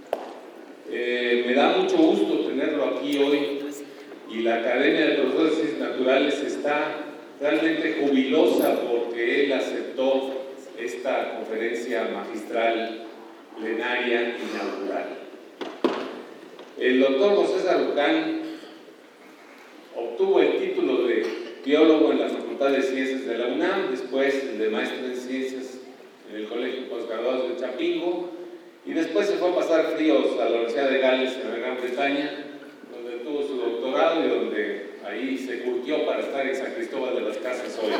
Me da mucho gusto tenerlo aquí hoy y la Academia de Profesores de Ciencias Naturales está realmente jubilosa porque él aceptó esta conferencia magistral plenaria inaugural. El doctor José César Arukán obtuvo el título de biólogo en la Facultad de Ciencias de la UNAM, después el de maestro en ciencias en el Colegio Postgraduados de Chapingo, y después se fue a pasar fríos a la Universidad de Gales en la Gran Bretaña, donde tuvo su doctorado y donde ahí se curtió para estar en San Cristóbal de las Casas hoy.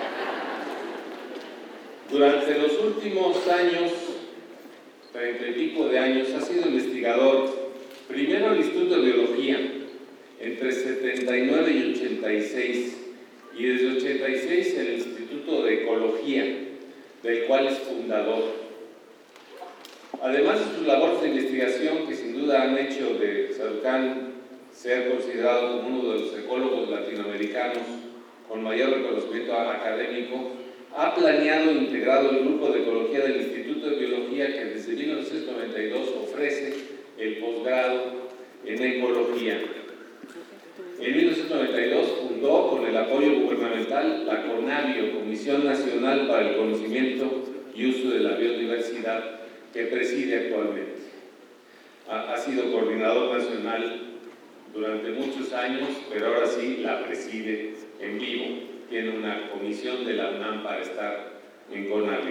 Durante los últimos años, 30 y pico de años, ha sido investigador primero en el Instituto de Biología, entre 79 y 86, y desde 86 en el Instituto de Ecología, del cual es fundador. Además de sus labores de investigación, que sin duda han hecho de Arukán ser considerado como uno de los ecólogos latinoamericanos con mayor reconocimiento académico, ha planeado e integrado el grupo de ecología del Instituto de Biología que desde 1992 ofrece el posgrado en ecología. En 1992 fundó, con el apoyo gubernamental, la CONABIO, Comisión Nacional para el Conocimiento y Uso de la Biodiversidad, que preside actualmente. Ha sido coordinador nacional durante muchos años, pero ahora sí la preside en vivo. Tiene una comisión de la UNAM para estar en CONABIO.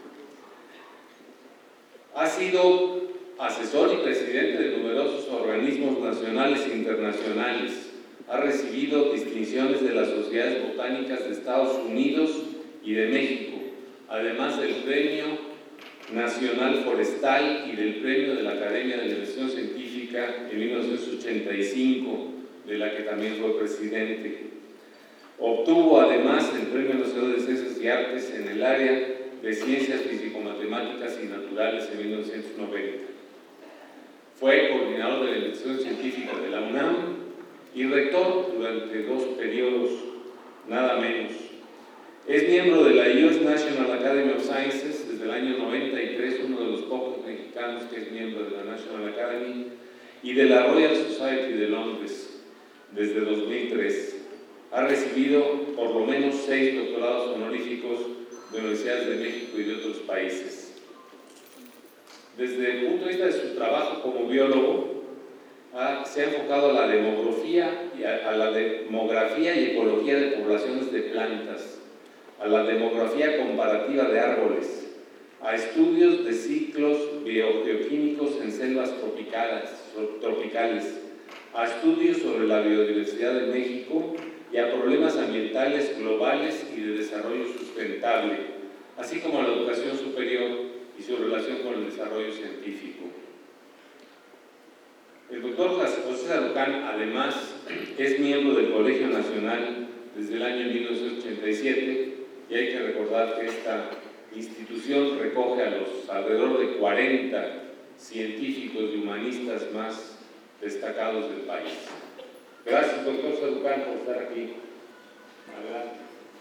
Ha sido asesor y presidente de numerosos organismos nacionales e internacionales. Ha recibido distinciones de las Sociedades Botánicas de Estados Unidos y de México, además del Premio Nacional Forestal y del Premio de la Academia de la Investigación Científica en 1985, de la que también fue presidente. Obtuvo además el Premio Nacional de Ciencias y Artes en el área de Ciencias Físico-Matemáticas y Naturales en 1990. Fue coordinador de la investigación científica de la UNAM y rector durante 2 periodos, nada menos. Es miembro de la US National Academy of Sciences desde el año 93, uno de los pocos mexicanos que es miembro de la National Academy, y de la Royal Society de Londres desde 2003. Ha recibido por lo menos 6 doctorados honoríficos de universidades de México y de otros países. Desde el punto de vista de su trabajo como biólogo, se ha enfocado a la demografía y ecología de poblaciones de plantas, a la demografía comparativa de árboles, a estudios de ciclos biogeoquímicos en selvas tropicales, a estudios sobre la biodiversidad de México y a problemas ambientales globales y de desarrollo sustentable, así como a la educación superior y su relación con el desarrollo científico. El doctor José César Arukán, además, es miembro del Colegio Nacional desde el año 1987, y hay que recordar que esta institución recoge a los alrededor de 40 científicos y humanistas más destacados del país. Gracias, doctor Arukán, por estar aquí. Adelante.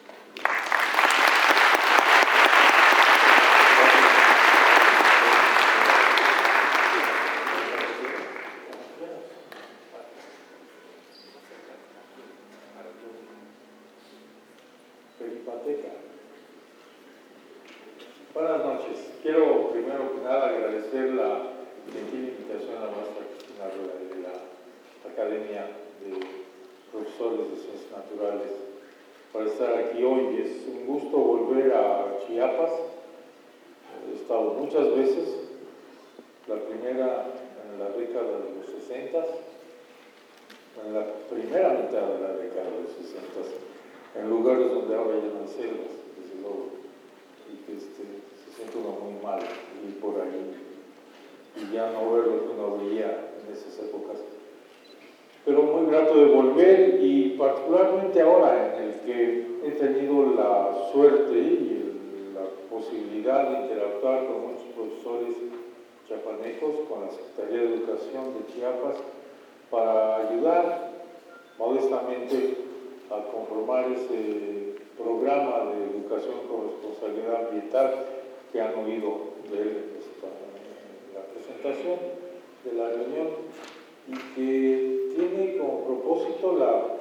Buenas noches. Quiero primero que nada agradecer la gentil invitación a la maestra Cristina Rueda de la Academia de Profesores de Ciencias Naturales para estar aquí hoy. Es un gusto volver a Chiapas. He estado muchas veces, la primera en la década de los 60, en la primera mitad de la década de los 60, en lugares donde ahora ya no hay selvas, desde luego, y que se siente uno muy mal ir por ahí y ya no ver lo que uno veía en esas épocas. Pero muy grato de volver, y particularmente ahora en el que he tenido la suerte y la posibilidad de interactuar con muchos profesores chiapanecos, con la Secretaría de Educación de Chiapas, para ayudar modestamente a conformar ese programa de educación con responsabilidad ambiental que han oído de él en la presentación de la reunión, y que tiene como propósito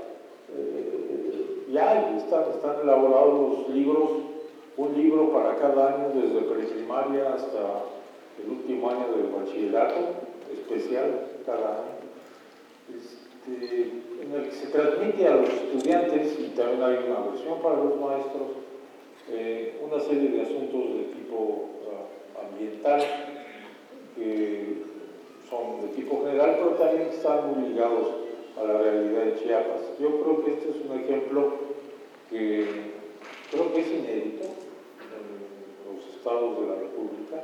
ya están elaborados los libros, un libro para cada año desde preprimaria hasta el último año del bachillerato especial cada año, en el que se transmite a los estudiantes, y también hay una versión para los maestros, una serie de asuntos de tipo ambiental que son de tipo general, pero también están muy ligados a la realidad de Chiapas. Yo creo que este es un ejemplo que creo que es inédito en los estados de la República,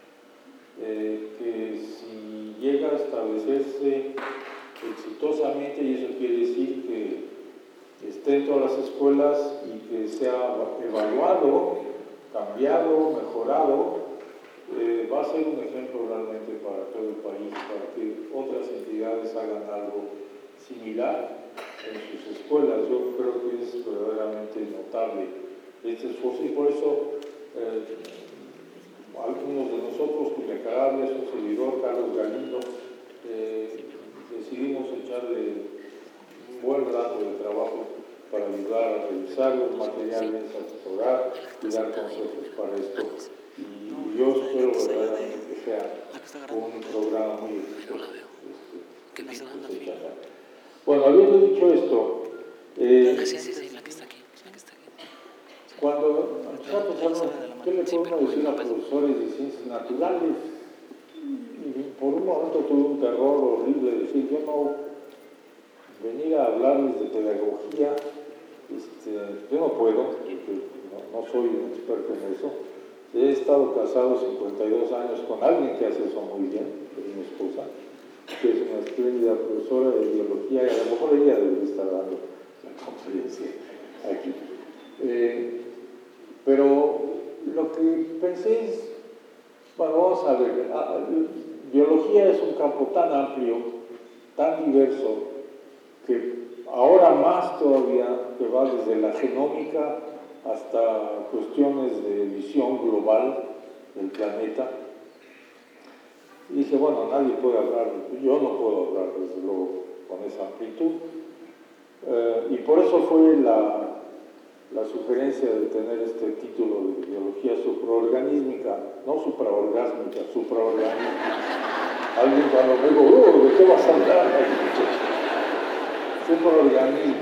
que si llega a establecerse exitosamente, y eso quiere decir que esté en todas las escuelas y que sea evaluado, cambiado, mejorado, va a ser un ejemplo realmente para todo el país, para que otras entidades hagan algo similar en sus escuelas. Yo creo que es verdaderamente notable este esfuerzo, y por eso algunos de nosotros, Julia Carabias, su servidor Carlos Galindo, decidimos echarle un buen rato de trabajo para ayudar a revisar los materiales, a asesorar y dar consejos para esto. Y yo espero verdaderamente que sea un programa muy exitoso. Bueno, habiendo dicho esto, cuando empecé a pensar, ¿qué le podemos decir a profesores de ciencias naturales? Y por un momento tuve un terror horrible de decir, yo no venir a hablarles de pedagogía, yo no puedo, porque no soy un experto en eso. He estado casado 52 años con alguien que hace eso muy bien, que es mi esposa, que es una espléndida profesora de biología, y a lo mejor ella debería estar dando la conferencia aquí. Pero lo que pensé es, bueno, vamos a ver, biología es un campo tan amplio, tan diverso, que ahora más todavía, que va desde la genómica hasta cuestiones de visión global del planeta. Y dije, bueno, nadie puede hablar, yo no puedo hablar desde luego con esa amplitud. Y por eso fue la sugerencia de tener este título de biología supraorganísmica, no supraorgásmica, supraorganísmica. Alguien cuando me dijo, ¿de qué vas a hablar? Supraorganísmica.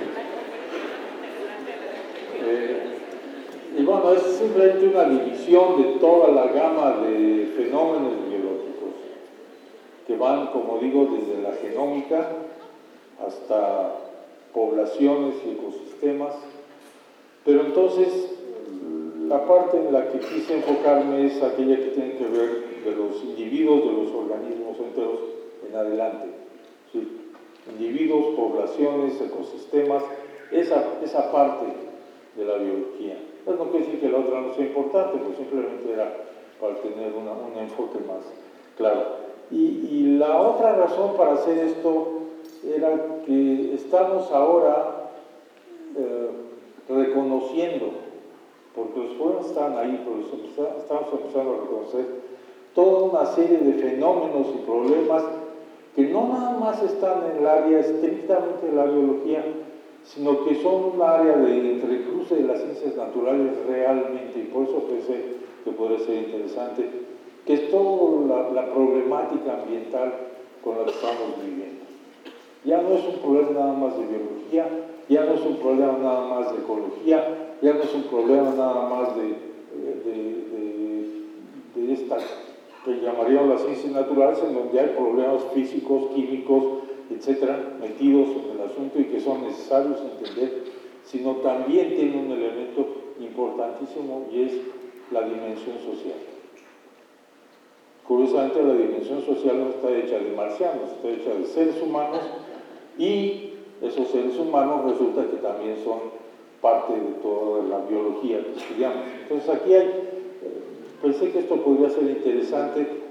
Y bueno, es simplemente una división de toda la gama de fenómenos biológicos que van, como digo, desde la genómica hasta poblaciones y ecosistemas. Pero entonces, la parte en la que quise enfocarme es aquella que tiene que ver de los individuos, de los organismos enteros en adelante. ¿Sí? Individuos, poblaciones, ecosistemas, esa parte de la biología. Pues no quiere decir que la otra no sea importante, pues simplemente era para tener un enfoque más claro. Y la otra razón para hacer esto era que estamos ahora reconociendo, porque los pueblos están ahí, pero estamos empezando a reconocer toda una serie de fenómenos y problemas que no nada más están en el área estrictamente de la biología, sino que son un área de entrecruce de las ciencias naturales realmente, y por eso pensé que podría ser interesante, que es toda la problemática ambiental con la que estamos viviendo. Ya no es un problema nada más de biología, ya no es un problema nada más de ecología, ya no es un problema nada más de esta que llamaríamos las ciencias naturales, en donde hay problemas físicos, químicos, etcétera, metidos en el asunto y que son necesarios entender, sino también tiene un elemento importantísimo, y es la dimensión social. Curiosamente, la dimensión social no está hecha de marcianos, está hecha de seres humanos, y esos seres humanos resulta que también son parte de toda la biología que estudiamos. Entonces aquí pensé que esto podría ser interesante,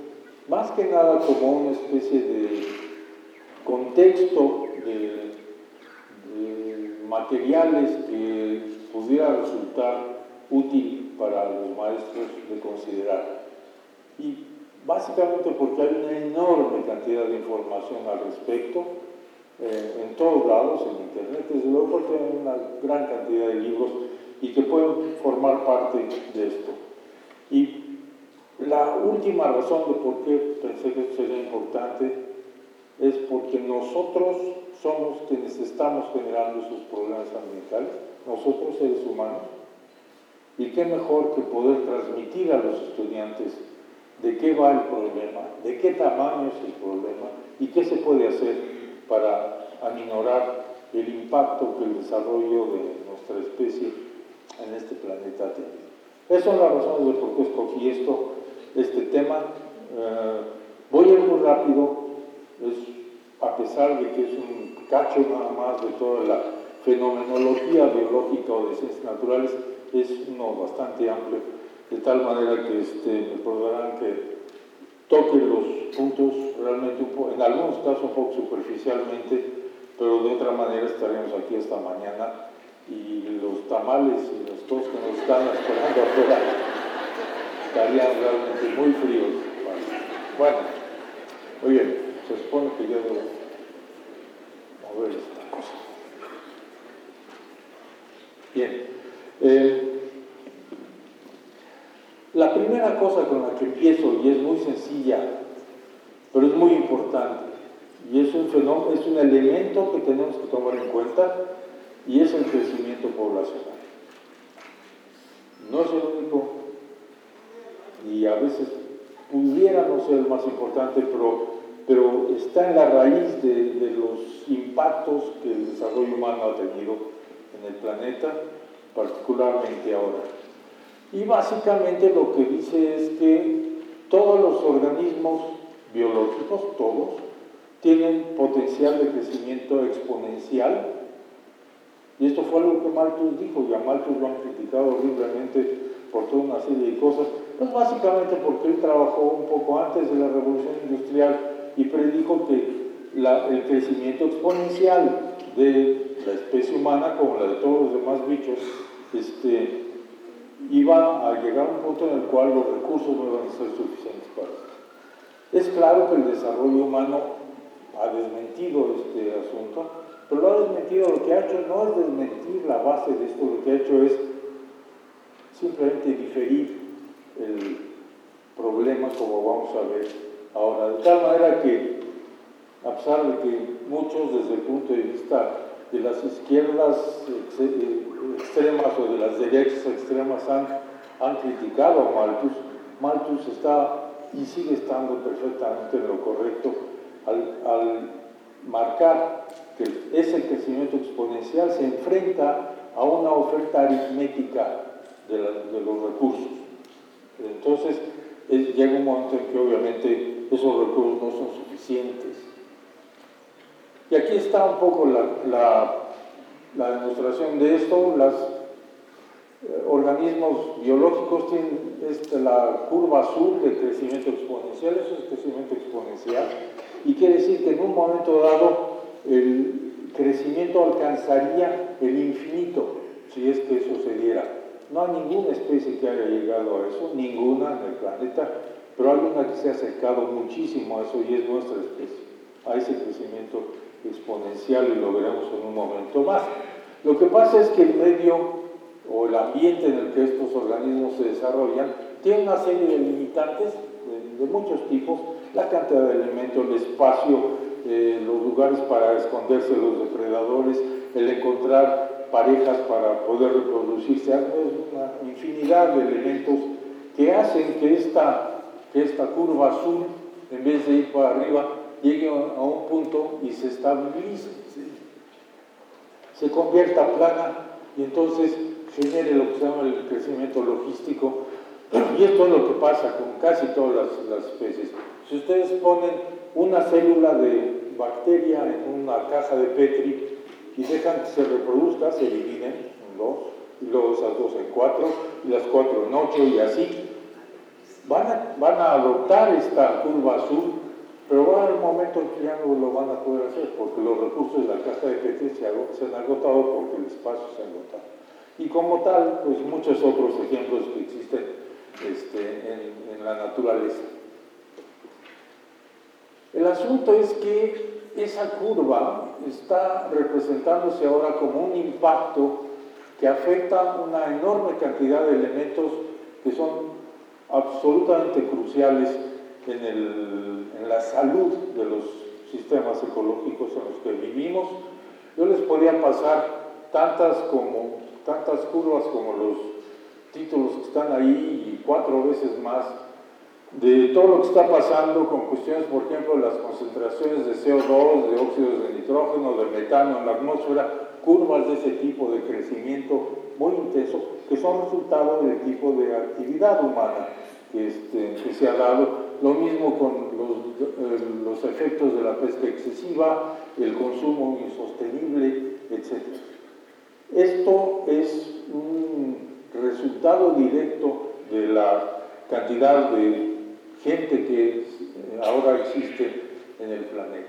más que nada como una especie de contexto de materiales que pudiera resultar útil para los maestros de considerar. Y básicamente porque hay una enorme cantidad de información al respecto, en todos lados, en internet, desde luego porque hay una gran cantidad de libros y que pueden formar parte de esto. Y la última razón de por qué pensé que esto sería importante es porque nosotros somos quienes estamos generando esos problemas ambientales, nosotros seres humanos, y qué mejor que poder transmitir a los estudiantes de qué va el problema, de qué tamaño es el problema y qué se puede hacer para aminorar el impacto que el desarrollo de nuestra especie en este planeta ha tenido. Esas son las razones de por qué escogí este tema. Voy a ir muy rápido, a pesar de que es un cacho nada más de toda la fenomenología biológica o de ciencias naturales, es uno bastante amplio, de tal manera que me perdonarán que toque los puntos realmente en algunos casos un poco superficialmente, pero de otra manera estaremos aquí hasta mañana y los tamales y las cosas que nos están esperando afuera estarían realmente muy fríos. Bueno, oye, se supone que ya debo mover esta cosa. Bien. La primera cosa con la que empiezo, y es muy sencilla, pero es muy importante, y es un fenómeno, es un elemento que tenemos que tomar en cuenta, y es el crecimiento poblacional. No es el único, y a veces pudiera no ser el más importante, pero está en la raíz de los impactos que el desarrollo humano ha tenido en el planeta, particularmente ahora. Y básicamente lo que dice es que todos los organismos biológicos, todos, tienen potencial de crecimiento exponencial. Y esto fue algo que Malthus dijo, y a Malthus lo han criticado horriblemente por toda una serie de cosas, pues básicamente porque él trabajó un poco antes de la Revolución Industrial y predijo que el crecimiento exponencial de la especie humana, como la de todos los demás bichos, iba a llegar a un punto en el cual los recursos no iban a ser suficientes para esto. Es claro que el desarrollo humano ha desmentido este asunto, pero lo ha desmentido, lo que ha hecho no es desmentir la base de esto, lo que ha hecho es simplemente diferir el problema, como vamos a ver ahora, de tal manera que, a pesar de que muchos desde el punto de vista de las izquierdas extremas o de las derechas extremas han criticado a Malthus, Malthus está y sigue estando perfectamente en lo correcto al marcar que ese crecimiento exponencial se enfrenta a una oferta aritmética de los recursos. Entonces, llega un momento en que obviamente esos recursos no son suficientes. Y aquí está un poco la demostración de esto. Los organismos biológicos tienen la curva azul de crecimiento exponencial, eso es crecimiento exponencial, y quiere decir que en un momento dado el crecimiento alcanzaría el infinito, si es que eso se diera. No hay ninguna especie que haya llegado a eso, ninguna en el planeta, pero hay una que se ha acercado muchísimo a eso y es nuestra especie, a ese crecimiento exponencial, y lo veremos en un momento más. Lo que pasa es que el medio o el ambiente en el que estos organismos se desarrollan tiene una serie de limitantes de muchos tipos: la cantidad de alimentos, el espacio, los lugares para esconderse de los depredadores, el encontrar parejas para poder reproducirse. Es una infinidad de elementos que hacen que esta curva azul, en vez de ir para arriba, llegue a un punto y se estabilice, se convierta plana, y entonces genere lo que se llama el crecimiento logístico. Y esto es lo que pasa con casi todas las especies. Si ustedes ponen una célula de bacteria en una caja de Petri y dejan que se reproduzca, se dividen en 2, y luego esas 2 en 4, y las 4 en 8, y así, van a adoptar esta curva azul, pero va a haber un momento en que ya no lo van a poder hacer, porque los recursos de la caja de PT se han agotado porque el espacio se ha agotado. Y como tal, pues muchos otros ejemplos que existen en la naturaleza. El asunto es que esa curva está representándose ahora como un impacto que afecta una enorme cantidad de elementos que son absolutamente cruciales en la salud de los sistemas ecológicos en los que vivimos. Yo les podía pasar tantas curvas como los títulos que están ahí y 4 veces más de todo lo que está pasando con cuestiones, por ejemplo, las concentraciones de CO2, de óxidos de nitrógeno, de metano en la atmósfera, curvas de ese tipo de crecimiento muy intenso, que son resultado del tipo de actividad humana que se ha dado. Lo mismo con los efectos de la pesca excesiva, el consumo insostenible, etc. Esto es un resultado directo de la cantidad de gente que ahora existe en el planeta.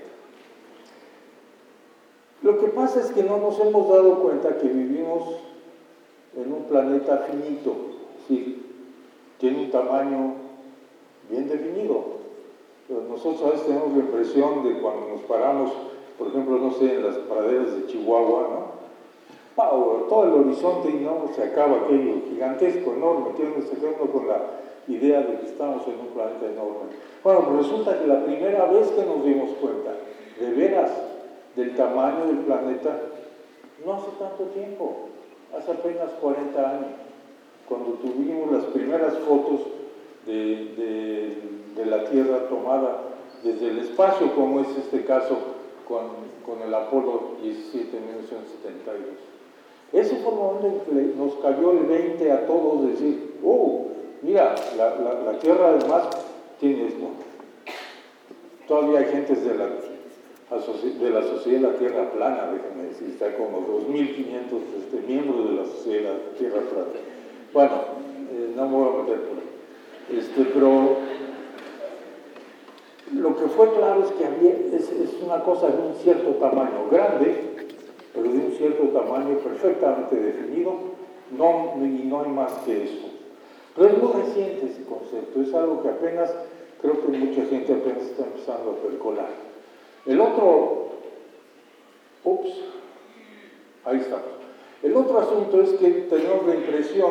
Lo que pasa es que no nos hemos dado cuenta que vivimos en un planeta finito, ¿sí? Tiene un tamaño bien definido. Pero nosotros a veces tenemos la impresión de cuando nos paramos, por ejemplo, no sé, en las praderas de Chihuahua, ¿no? ¡Pau! Todo el horizonte y no se acaba aquello gigantesco, enorme, se queda uno con la idea de que estamos en un planeta enorme. Bueno, pues resulta que la primera vez que nos dimos cuenta, de veras, del tamaño del planeta, no hace tanto tiempo, hace apenas 40 años, cuando tuvimos las primeras fotos de la Tierra tomada desde el espacio, como es este caso con el Apolo 17 en 1972. Ese fue el momento en que nos cayó el 20 a todos, decir, mira, la Tierra además tiene esto. Todavía hay gentes de la Sociedad de la Tierra Plana, déjenme decir, está como 2.500 miembros de la Sociedad de la Tierra Plana. Bueno, no me voy a meter por ahí. Pero lo que fue claro es que es una cosa de un cierto tamaño grande, pero de un cierto tamaño perfectamente definido, y no hay más que eso. Pero es muy reciente ese concepto, es algo que creo que mucha gente apenas está empezando a percolar. El otro, ahí está. El otro asunto es que tenemos la impresión,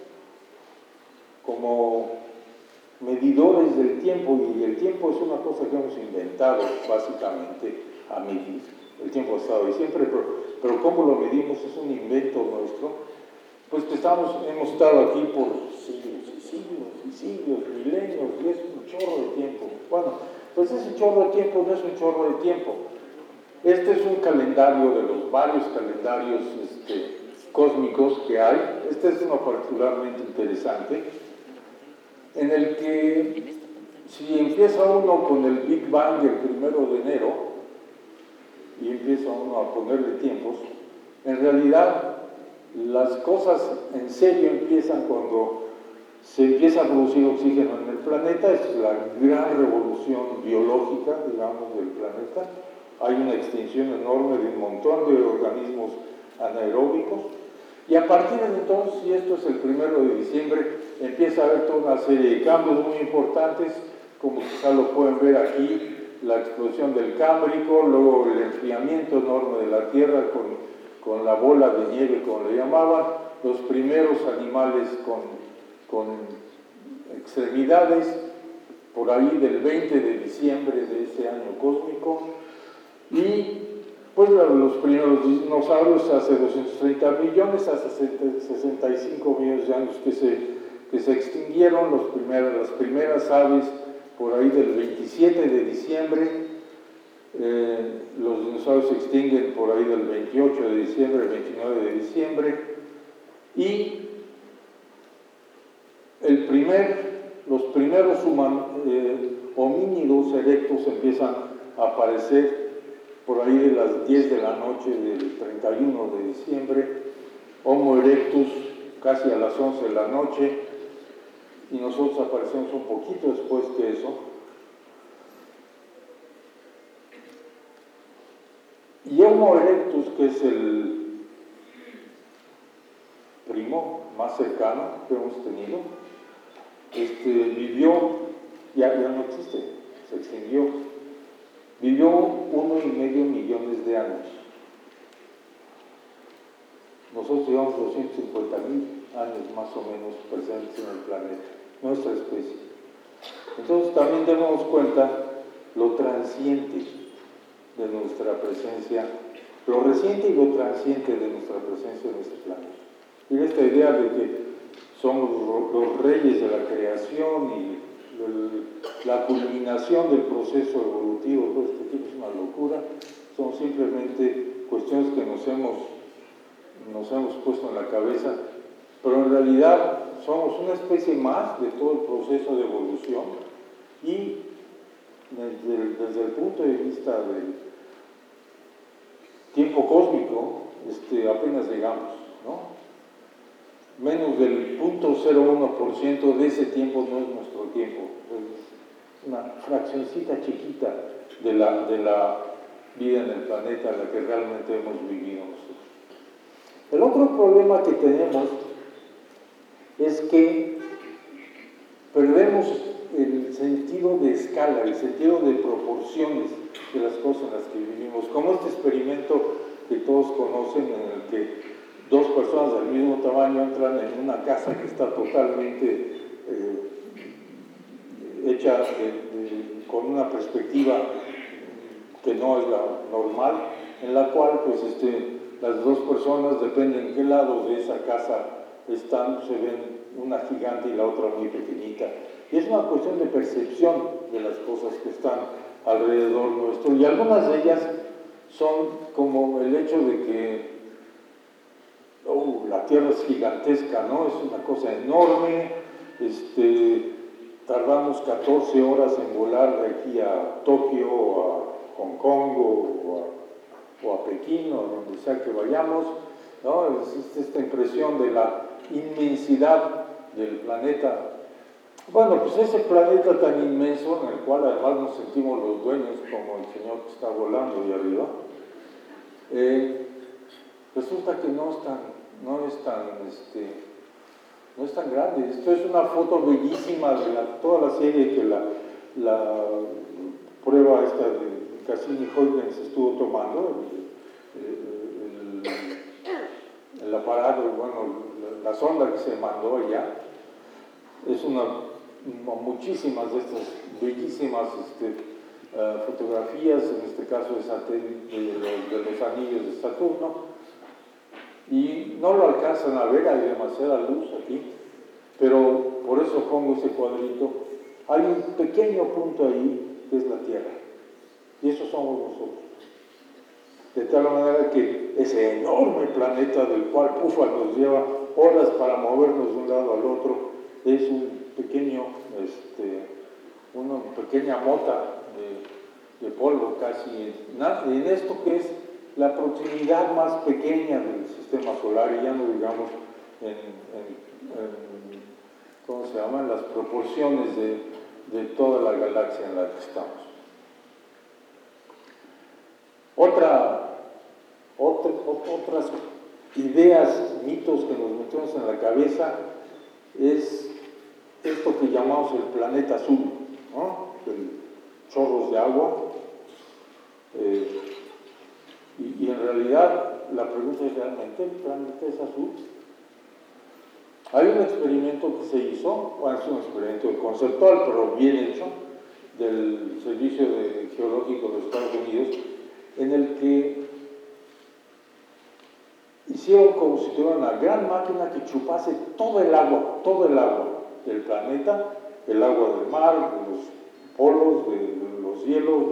como medidores del tiempo, y el tiempo es una cosa que hemos inventado básicamente a medir. El tiempo ha estado ahí siempre, pero cómo lo medimos es un invento nuestro, pues que hemos estado aquí por siglos y siglos y siglos, milenios, y es un chorro de tiempo. Bueno, pues ese chorro de tiempo no es un chorro de tiempo. Este es un calendario de los varios calendarios cósmicos que hay. Este es uno particularmente interesante, en el que si empieza uno con el Big Bang el 1 de enero, y empieza uno a ponerle tiempos, en realidad las cosas en serio empiezan cuando se empieza a producir oxígeno en el planeta. Esta es la gran revolución biológica, digamos, del planeta. Hay una extinción enorme de un montón de organismos anaeróbicos, y a partir de entonces, y esto es el 1 de diciembre, empieza a haber toda una serie de cambios muy importantes, como quizá lo pueden ver aquí, la explosión del Cámbrico, luego el enfriamiento enorme de la Tierra con la bola de nieve, como le llamaban, los primeros animales con extremidades, por ahí del 20 de diciembre de ese año cósmico, y pues los primeros dinosaurios hace 230 millones, hace 65 millones de años que se extinguieron, las primeras aves por ahí del 27 de diciembre, los dinosaurios se extinguen por ahí del 28 de diciembre, 29 de diciembre, y los primeros homínidos erectos empiezan a aparecer por ahí de las 10 de la noche del 31 de diciembre, Homo erectus casi a las 11 de la noche, y nosotros aparecemos un poquito después que eso. Y Homo erectus, que es el primo más cercano que hemos tenido, vivió, ya no existe, se extinguió, vivió 1,5 millones de años. Nosotros llevamos 250.000 años más o menos presentes en el planeta, nuestra especie. Entonces también demos cuenta lo transiente de nuestra presencia, lo reciente y lo transiente de nuestra presencia en este planeta. Y esta idea de que somos los reyes de la creación y la culminación del proceso evolutivo, todo este tipo es una locura, son simplemente cuestiones que nos hemos puesto en la cabeza, pero en realidad somos una especie más de todo el proceso de evolución y desde el punto de vista del tiempo cósmico, apenas llegamos, ¿no? Menos del 0.01% de ese tiempo no es nuestro tiempo, es una fraccioncita chiquita de la vida en el planeta, la que realmente hemos vivido nosotros. El otro problema que tenemos es que perdemos el sentido de escala, el sentido de proporciones de las cosas en las que vivimos, como este experimento que todos conocen en el que dos personas del mismo tamaño entran en una casa que está totalmente hecha con una perspectiva que no es la normal, en la cual pues las dos personas, depende en qué lado de esa casa están, se ven una gigante y la otra muy pequeñita. Y es una cuestión de percepción de las cosas que están alrededor nuestro. Y algunas de ellas son como el hecho de que la Tierra es gigantesca, ¿no? Es una cosa enorme. Tardamos 14 horas en volar de aquí a Tokio, o a Hong Kong, o a Pekín, o donde sea que vayamos, ¿no? Existe esta impresión de la inmensidad del planeta. Bueno, pues ese planeta tan inmenso, en el cual además nos sentimos los dueños, como el señor que está volando ahí arriba, resulta que no es tan grande. Esto es una foto bellísima de toda la serie que la prueba esta de Cassini-Huygens estuvo tomando, el aparato, bueno, la sonda que se mandó allá, es muchísimas de estas bellísimas fotografías, en este caso de satélite, de los anillos de Saturno, y no lo alcanzan a ver, hay demasiada luz aquí, pero por eso pongo ese cuadrito. Hay un pequeño punto ahí que es la Tierra, y eso somos nosotros. De tal manera que ese enorme planeta del cual Pufa nos lleva horas para movernos de un lado al otro, es una pequeña mota de polvo casi, en esto que es la proximidad más pequeña del sistema solar, y ya no digamos ¿cómo se llama?, en las proporciones de toda la galaxia en la que estamos. Otras ideas, mitos que nos metemos en la cabeza es esto que llamamos el planeta azul, ¿no? Chorros de agua, y en realidad la pregunta es: ¿realmente el planeta es azul? Hay un experimento que se hizo, bueno, es un experimento conceptual, pero bien hecho, del Servicio Geológico de Estados Unidos, en el que hicieron como si tuviera una gran máquina que chupase todo el agua del planeta, el agua del mar, de los polos, de los hielos,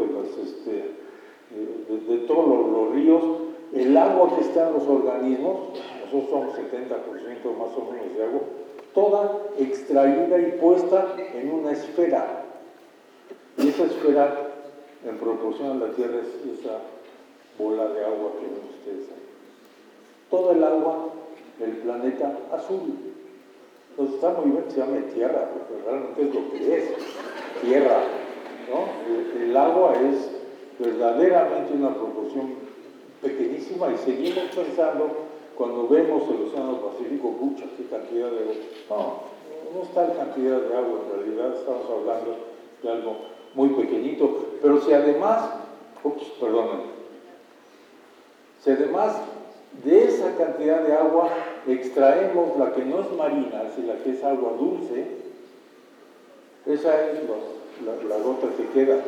de todos los ríos, el agua que está en los organismos. Nosotros somos 70% más o menos de agua, toda extraída y puesta en una esfera. Y esa esfera, en proporción a la Tierra, es esa bola de agua que ven ustedes ahí. Todo el agua del planeta azul. Entonces está muy bien que se llame tierra, porque realmente es lo que es, tierra, ¿no? El agua es verdaderamente una proporción pequeñísima y seguimos pensando, cuando vemos el Océano Pacífico, pucha, qué cantidad de agua. No es tal cantidad de agua, en realidad estamos hablando de algo muy pequeñito, pero si además, si además de esa cantidad de agua extraemos la que no es marina, es decir, la que es agua dulce, esa es la gota que queda.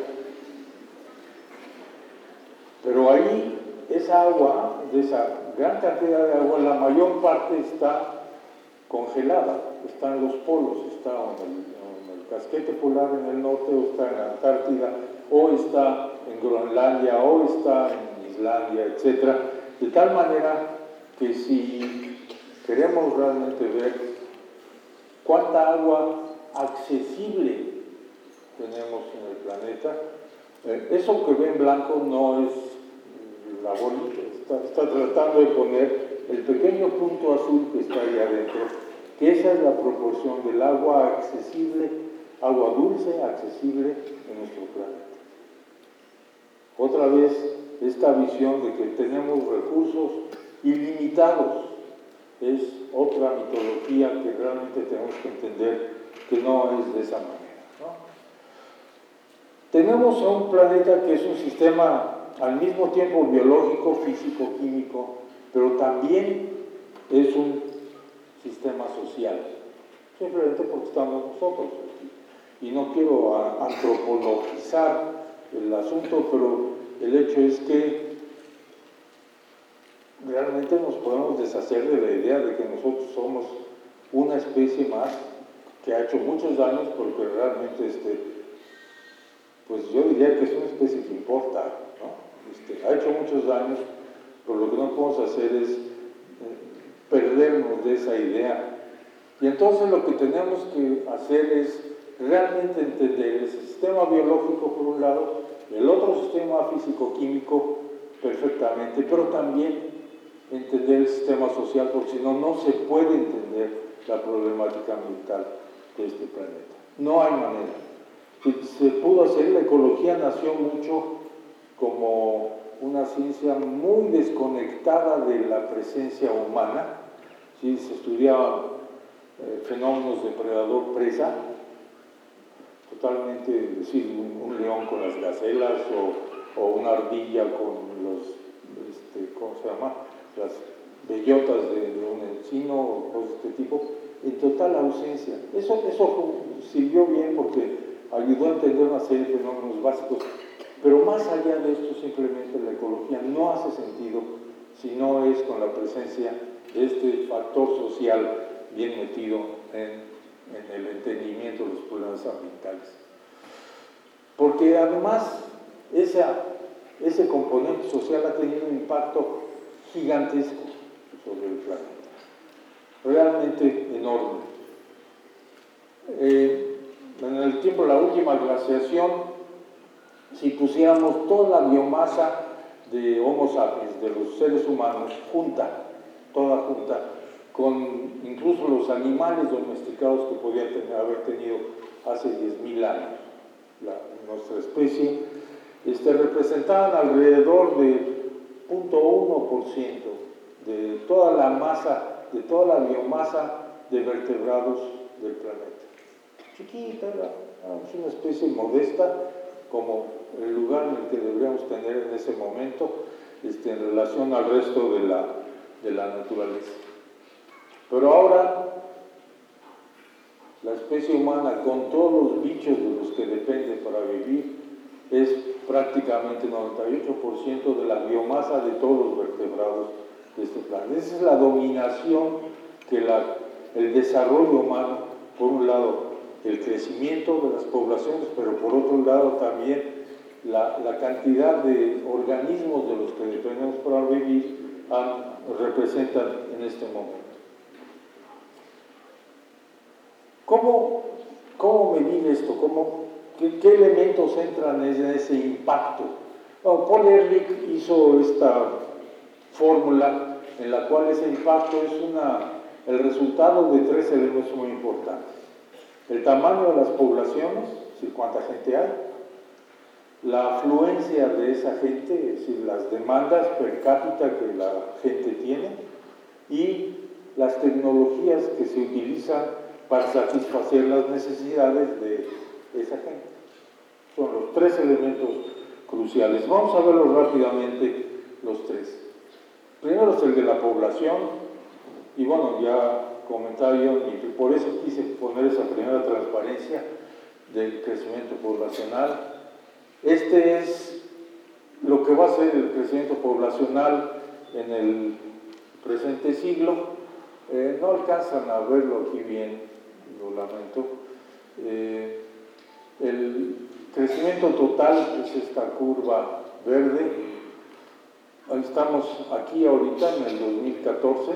Pero ahí, esa agua, de esa gran cantidad de agua, la mayor parte está congelada, está en los polos, está en el casquete polar en el norte, o está en la Antártida, o está en Groenlandia, o está en Islandia, etc. De tal manera que si queremos realmente ver cuánta agua accesible tenemos en el planeta, eso que ve en blanco no es la bolita, está tratando de poner el pequeño punto azul que está ahí adentro, que esa es la proporción del agua accesible, agua dulce accesible en nuestro planeta. Otra vez, esta visión de que tenemos recursos ilimitados es otra mitología que realmente tenemos que entender que no es de esa manera, ¿no? Tenemos a un planeta que es un sistema al mismo tiempo biológico, físico, químico, pero también es un sistema social, simplemente porque estamos nosotros aquí. Y no quiero antropologizar el asunto, pero el hecho es que realmente nos podemos deshacer de la idea de que nosotros somos una especie más que ha hecho muchos daños, porque realmente pues yo diría que es una especie que importa, ¿no? Ha hecho muchos daños, pero lo que no podemos hacer es perdernos de esa idea. Y entonces lo que tenemos que hacer es realmente entender ese sistema biológico por un lado, el otro sistema físico-químico perfectamente, pero también entender el sistema social, porque si no, no se puede entender la problemática ambiental de este planeta. No hay manera. Se pudo hacer, la ecología nació mucho como una ciencia muy desconectada de la presencia humana. ¿Sí? Se estudiaban fenómenos de predador-presa, totalmente, es decir, un león con las gacelas o una ardilla con los, ¿cómo se llama?, las bellotas de un encino o cosas de este tipo, en total ausencia. Eso sirvió bien porque ayudó a entender una serie de fenómenos básicos, pero más allá de esto, simplemente la ecología no hace sentido si no es con la presencia de este factor social bien metido en el entendimiento de los problemas ambientales. Porque además ese componente social ha tenido un impacto gigantesco sobre el planeta, realmente enorme. En el tiempo de la última glaciación, si pusiéramos toda la biomasa de Homo sapiens, de los seres humanos, toda junta, con incluso los animales domesticados que podía haber tenido hace 10.000 años, nuestra especie, representaban alrededor de 0.1% de toda la masa, de toda la biomasa de vertebrados del planeta. Chiquita, era una especie modesta, como el lugar en el que deberíamos tener en ese momento, en relación al resto de la naturaleza. Pero ahora, la especie humana, con todos los bichos de los que depende para vivir, es prácticamente 98% de la biomasa de todos los vertebrados de este planeta. Esa es la dominación que el desarrollo humano, por un lado, el crecimiento de las poblaciones, pero por otro lado también la cantidad de organismos de los que dependemos para vivir representan en este momento. ¿Cómo medir esto? ¿Qué elementos entran en ese impacto? Paul Ehrlich hizo esta fórmula en la cual ese impacto es el resultado de tres elementos muy importantes. El tamaño de las poblaciones, es decir, cuánta gente hay, la afluencia de esa gente, es decir, las demandas per cápita que la gente tiene, y las tecnologías que se utilizan para satisfacer las necesidades de esa gente. Son los tres elementos cruciales. Vamos a verlos rápidamente los tres. Primero es el de la población, y bueno, ya comentaba yo, y por eso quise poner esa primera transparencia del crecimiento poblacional. Este es lo que va a ser el crecimiento poblacional en el presente siglo. No alcanzan a verlo aquí bien, lo lamento. El crecimiento total es esta curva verde. Estamos aquí ahorita en el 2014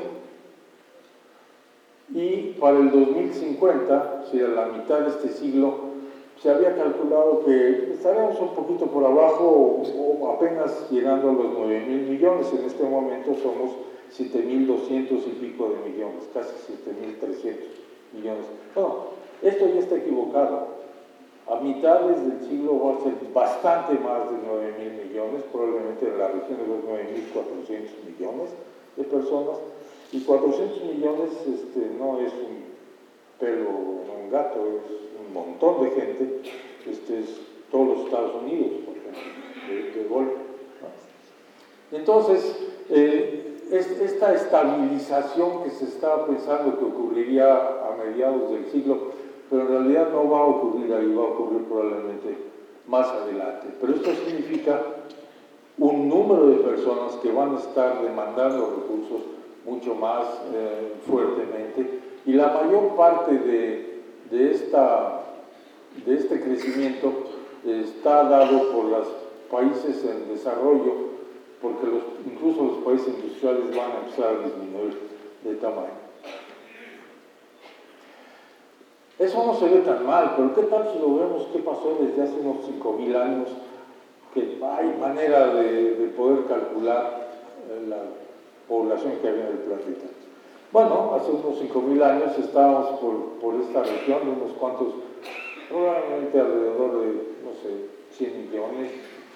y para el 2050, o sea, la mitad de este siglo, se había calculado que estaríamos un poquito por abajo o apenas llegando a los 9.000 millones. En este momento somos 7.200 y pico de millones, casi 7.300 millones. Bueno, esto ya está equivocado. A mitades del siglo va a ser bastante más de 9.000 millones, probablemente en la región de los 9.400 millones de personas. Y 400 millones no es un pelo en un gato, es un montón de gente. Es todos los Estados Unidos, por ejemplo, de golpe, ¿no? Entonces, esta estabilización que se estaba pensando que ocurriría a mediados del siglo, pero en realidad no va a ocurrir ahí, va a ocurrir probablemente más adelante. Pero esto significa un número de personas que van a estar demandando recursos mucho más fuertemente, y la mayor parte de este crecimiento está dado por los países en desarrollo, porque incluso los países industriales van a empezar a disminuir de tamaño. Eso no se ve tan mal, pero ¿qué tal si lo vemos qué pasó desde hace unos 5.000 años? Que hay manera de poder calcular la población que había en el planeta. Bueno, hace unos 5.000 años estábamos por esta región de unos cuantos, probablemente alrededor de, no sé, 100 millones,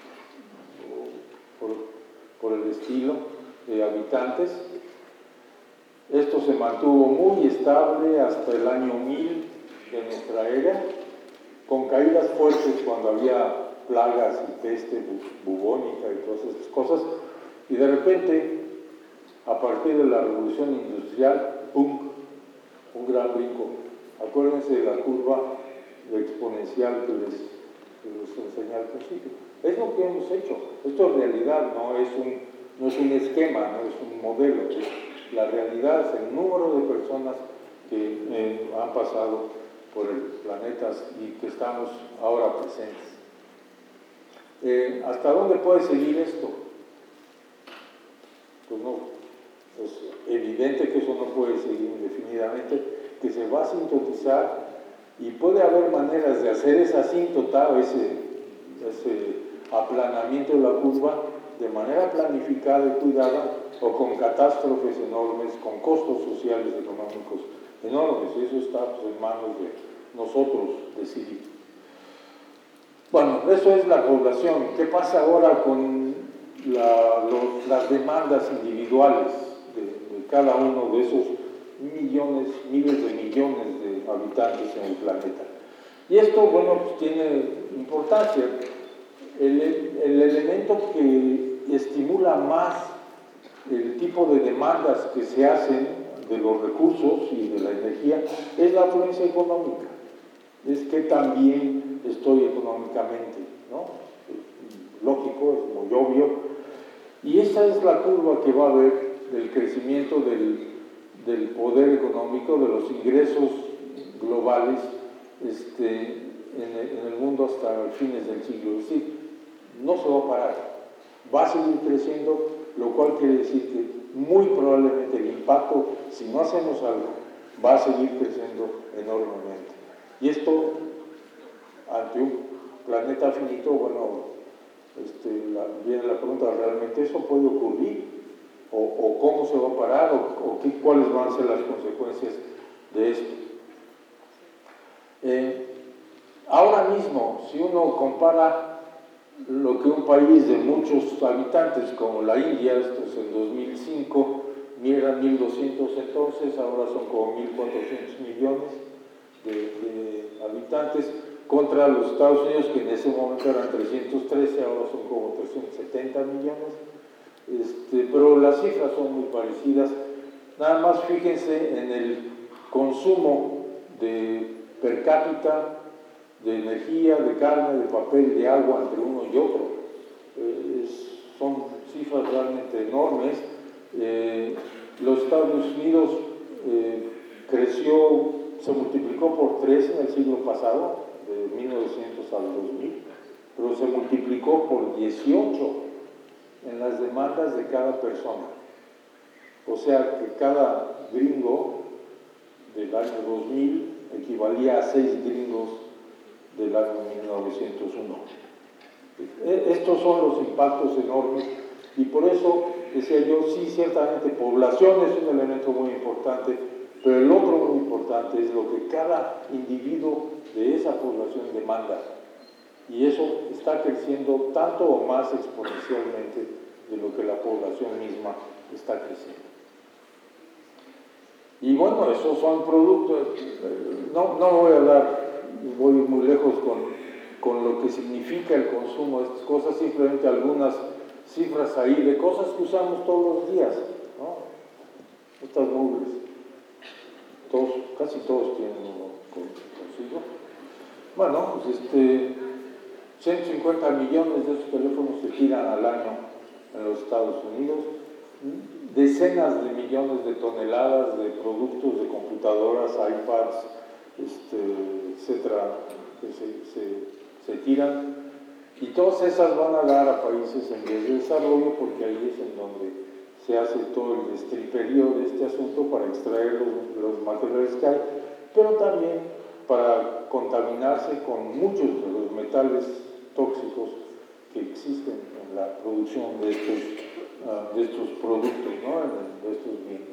por el estilo, de habitantes. Esto se mantuvo muy estable hasta el año 1000 de nuestra era, con caídas fuertes cuando había plagas y peste bubónica y todas estas cosas, y de repente, a partir de la revolución industrial, ¡pum!, un gran brinco. Acuérdense de la curva exponencial que les enseñé al principio. Es lo que hemos hecho. Esto en realidad no es un esquema, no es un modelo. La realidad es el número de personas que han pasado por el planeta y que estamos ahora presentes. ¿Hasta dónde puede seguir esto? Pues no, es evidente que eso no puede seguir indefinidamente, que se va a sintetizar, y puede haber maneras de hacer esa asíntota, ese aplanamiento de la curva, de manera planificada y cuidada, o con catástrofes enormes, con costos sociales y económicos enormes, y eso está en manos de nosotros decidir. Bueno, eso es la población. ¿Qué pasa ahora con las demandas individuales de cada uno de esos millones, miles de millones de habitantes en el planeta? Y esto, bueno, pues tiene importancia. El elemento que estimula más el tipo de demandas que se hacen de los recursos y de la energía es la afluencia económica. Es que también estoy económicamente, ¿no? Lógico, es muy obvio. Y esa es la curva que va a haber del crecimiento del poder económico, de los ingresos globales en el mundo hasta fines del siglo. Es decir, no se va a parar, va a seguir creciendo, lo cual quiere decir que muy probablemente el impacto, si no hacemos algo, va a seguir creciendo enormemente. Y esto, ante un planeta finito, bueno, viene la pregunta, ¿realmente eso puede ocurrir? o cómo se va a parar, cuáles van a ser las consecuencias de esto. Ahora mismo, si uno compara lo que un país de muchos habitantes como la India, esto es en 2005, eran 1.200 entonces, ahora son como 1.400 millones de habitantes, contra los Estados Unidos, que en ese momento eran 313, ahora son como 370 millones, pero las cifras son muy parecidas. Nada más fíjense en el consumo per cápita de energía, de carne, de papel, de agua entre uno y otro. Son cifras realmente enormes. Los Estados Unidos creció, se multiplicó por 3 en el siglo pasado, de 1900 al 2000, pero se multiplicó por 18 en las demandas de cada persona. O sea que cada gringo del año 2000 equivalía a 6 gringos del año 1901. Estos son los impactos enormes y por eso decía yo, sí, ciertamente población es un elemento muy importante, pero el otro muy importante es lo que cada individuo de esa población demanda, y eso está creciendo tanto o más exponencialmente de lo que la población misma está creciendo. Y bueno, esos son productos, no voy a hablar, voy muy lejos con lo que significa el consumo de estas cosas, simplemente algunas cifras ahí de cosas que usamos todos los días, ¿no? Estas mubles, casi todos tienen uno consigo. Bueno, pues 150 millones de esos teléfonos se tiran al año en los Estados Unidos, decenas de millones de toneladas de productos de computadoras, iPads, etcétera, que se tiran, y todas esas van a dar a países en vías de desarrollo, porque ahí es en donde se hace todo el destriperío de este asunto para extraer los materiales que hay, pero también para contaminarse con muchos de los metales tóxicos que existen en la producción de estos productos, ¿no? De estos bienes.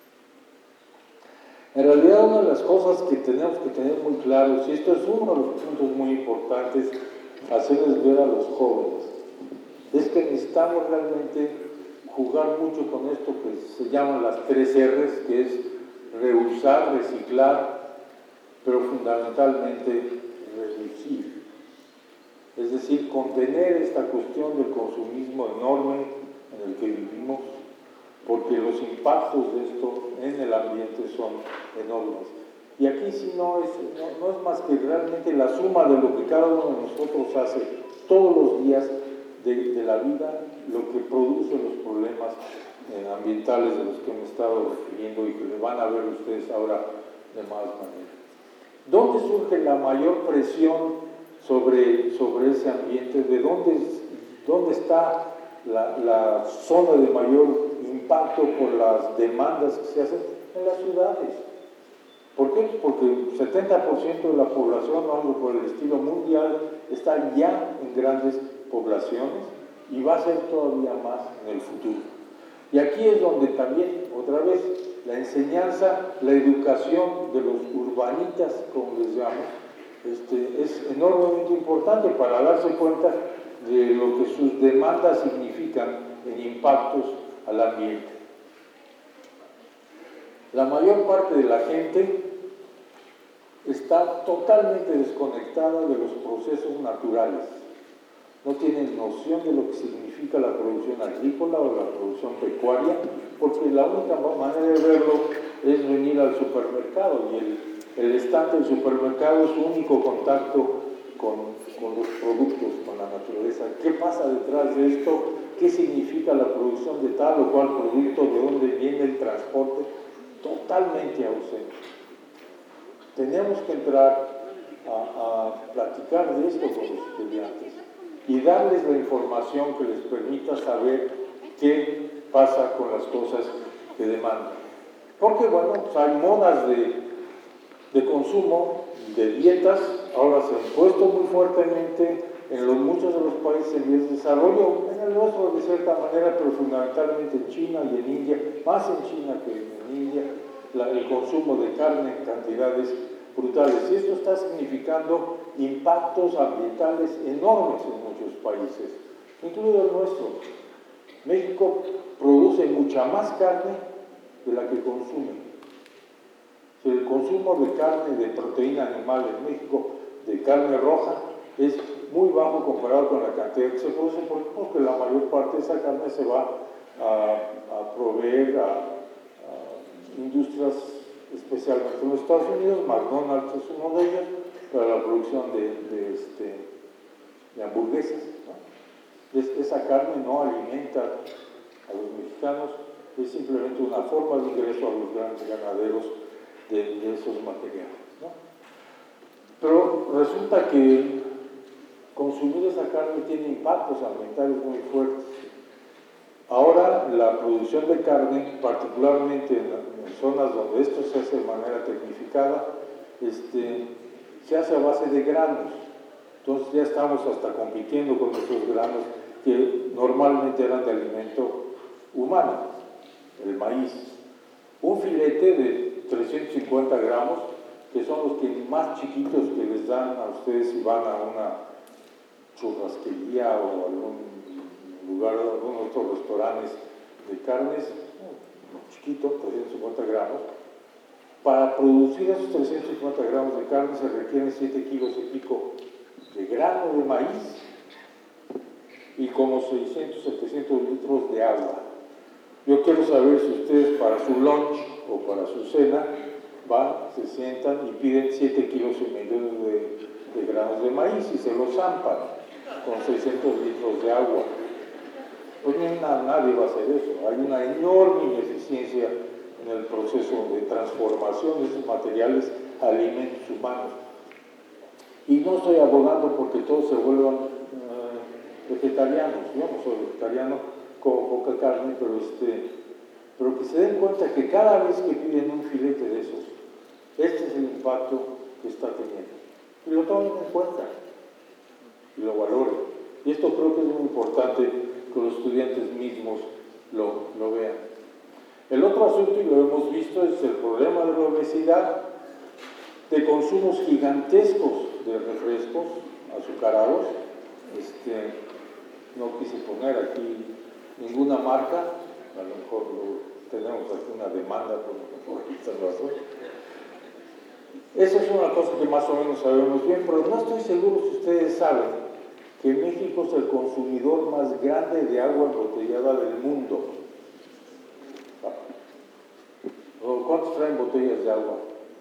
En realidad, una de las cosas que tenemos que tener muy claros, y esto es uno de los puntos muy importantes, hacerles ver a los jóvenes, es que necesitamos realmente jugar mucho con esto que se llaman las 3 R's, que es reusar, reciclar, pero fundamentalmente reducir. Es decir, contener esta cuestión del consumismo enorme en el que vivimos, porque los impactos de esto en el ambiente son enormes. Y aquí sí no es más que realmente la suma de lo que cada uno de nosotros hace todos los días de la vida, lo que produce los problemas ambientales de los que me he estado refiriendo y que le van a ver ustedes ahora de más manera. ¿Dónde surge la mayor presión sobre ese ambiente? ¿De dónde está la zona de mayor impacto por las demandas que se hacen? En las ciudades. ¿Por qué? Porque el 70% de la población, o algo por el estilo mundial, está ya en grandes poblaciones y va a ser todavía más en el futuro. Y aquí es donde también, otra vez, la enseñanza, la educación de los urbanitas, como les llamo, es enormemente importante para darse cuenta de lo que sus demandas significan en impactos al ambiente. La mayor parte de la gente está totalmente desconectada de los procesos naturales. No tienen noción de lo que significa la producción agrícola o la producción pecuaria, porque la única manera de verlo es venir al supermercado, y el estante del supermercado es su único contacto con los productos, con la naturaleza. ¿Qué pasa detrás de esto? ¿Qué significa la producción de tal o cual producto? ¿De dónde viene el transporte? Totalmente ausente. Tenemos que entrar a platicar de esto con los estudiantes y darles la información que les permita saber qué pasa con las cosas que demandan. Porque, bueno, pues hay modas de consumo, de dietas, ahora se han puesto muy fuertemente en muchos de los países en vías de desarrollo, en el nuestro de cierta manera, pero fundamentalmente en China y en India, más en China que en India, el consumo de carne en cantidades brutales. Y esto está significando impactos ambientales enormes en muchos países, incluido el nuestro. México produce mucha más carne de la que consume. El consumo de carne, de proteína animal en México, de carne roja, es muy bajo comparado con la cantidad que se produce, porque la mayor parte de esa carne se va a proveer a industrias, especialmente en los Estados Unidos. McDonald's es uno de ellos, para la producción de hamburguesas, ¿no? Esa carne no alimenta a los mexicanos, es simplemente una forma de ingreso a los grandes ganaderos de esos materiales, ¿no? Pero resulta que consumir esa carne tiene impactos ambientales muy fuertes. Ahora la producción de carne, particularmente en zonas donde esto se hace de manera tecnificada, se hace a base de granos. Entonces ya estamos hasta compitiendo con esos granos que normalmente eran de alimento humano, el maíz. Un filete de 350 gramos, que son los que más chiquitos que les dan a ustedes si van a una churrasquería o algún lugar, algunos otros restaurantes de carnes, chiquito, 350 gramos. Para producir esos 350 gramos de carne se requieren 7 kilos y pico de grano de maíz y como 600, 700 litros de agua. Yo quiero saber si ustedes para su lunch o para su cena van, se sientan y piden 7 kilos y medio de granos de maíz y se los zampan con 600 litros de agua. Pues nadie va a hacer eso. Hay una enorme ineficiencia en el proceso de transformación de esos materiales a alimentos humanos. Y no estoy abogando porque todos se vuelvan vegetarianos. Yo no soy vegetariano, como poca carne, pero que se den cuenta que cada vez que piden un filete de esos, este es el impacto que está teniendo. Y lo tomen en cuenta y lo valoren. Y esto creo que es muy importante que los estudiantes mismos lo vean. El otro asunto, y lo hemos visto, es el problema de la obesidad, de consumos gigantescos de refrescos azucarados. No quise poner aquí ninguna marca, a lo mejor tenemos aquí una demanda por esta razón. Esa es una cosa que más o menos sabemos bien, pero no estoy seguro si ustedes saben que México es el consumidor más grande de agua embotellada del mundo. ¿Cuántos traen botellas de agua?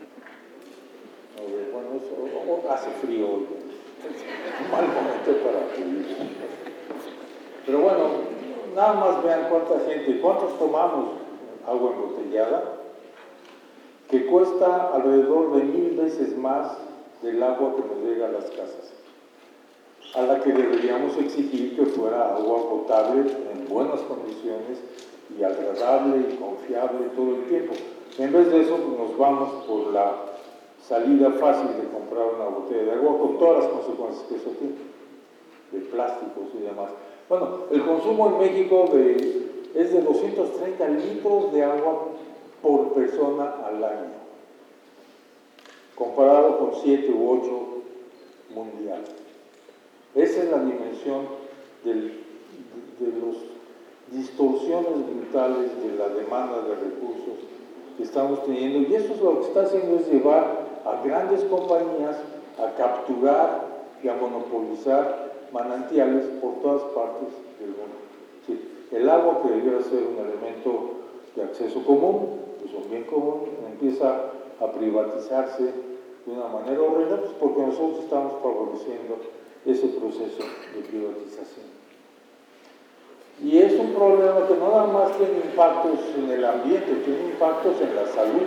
Bueno, eso hace frío hoy. Un mal momento para acudir. Pero bueno, nada más vean cuántos tomamos agua embotellada, que cuesta alrededor de 1000 veces más del agua que nos llega a las casas, a la que deberíamos exigir que fuera agua potable en buenas condiciones y agradable y confiable todo el tiempo. En vez de eso, pues nos vamos por la salida fácil de comprar una botella de agua con todas las consecuencias que eso tiene, de plásticos y demás. Bueno, el consumo en México es de 230 litros de agua por persona al año, comparado con 7 u 8 mundial. Esa es la dimensión de las distorsiones brutales de la demanda de recursos que estamos teniendo, y eso es lo que está haciendo, es llevar a grandes compañías a capturar y a monopolizar manantiales por todas partes del mundo. Sí, el agua, que debiera ser un elemento de acceso común, pues un bien común, empieza a privatizarse de una manera horrenda, pues porque nosotros estamos favoreciendo ese proceso de privatización. Y es un problema que no nada más tiene impactos en el ambiente, tiene impactos en la salud.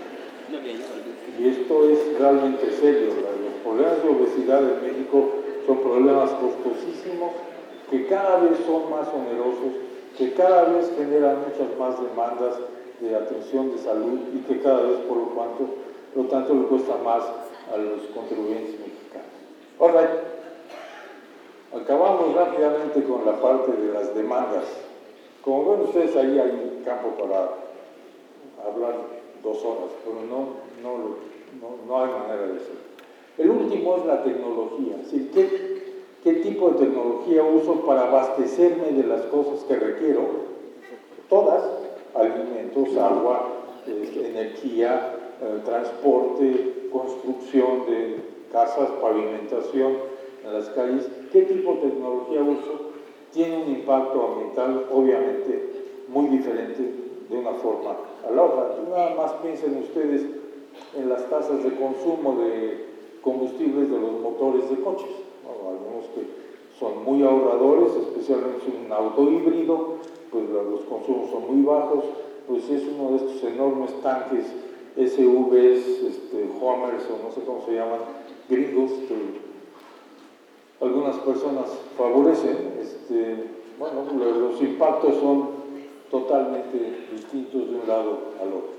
Y esto es realmente serio. Los problemas de obesidad en México son problemas costosísimos, que cada vez son más onerosos, que cada vez generan muchas más demandas de atención de salud y que cada vez, por lo tanto, le cuesta más a los contribuyentes mexicanos. All right. Acabamos rápidamente con la parte de las demandas. Como ven ustedes, ahí hay campo para hablar 2 horas, pero no hay manera de hacerlo. El último es la tecnología, es decir, ¿qué tipo de tecnología uso para abastecerme de las cosas que requiero? Todas, alimentos, agua, energía, transporte, construcción de casas, pavimentación en las calles. ¿Qué tipo de tecnología uso? Tiene un impacto ambiental, obviamente, muy diferente de una forma a la otra. Nada más piensen ustedes en las tasas de consumo de combustibles de los motores de coches, ¿no? Algunos que son muy ahorradores, especialmente un auto híbrido, pues los consumos son muy bajos, pues es uno de estos enormes tanques SUVs, Hummers o no sé cómo se llaman, gringos, que algunas personas favorecen. Bueno, los impactos son totalmente distintos de un lado al otro,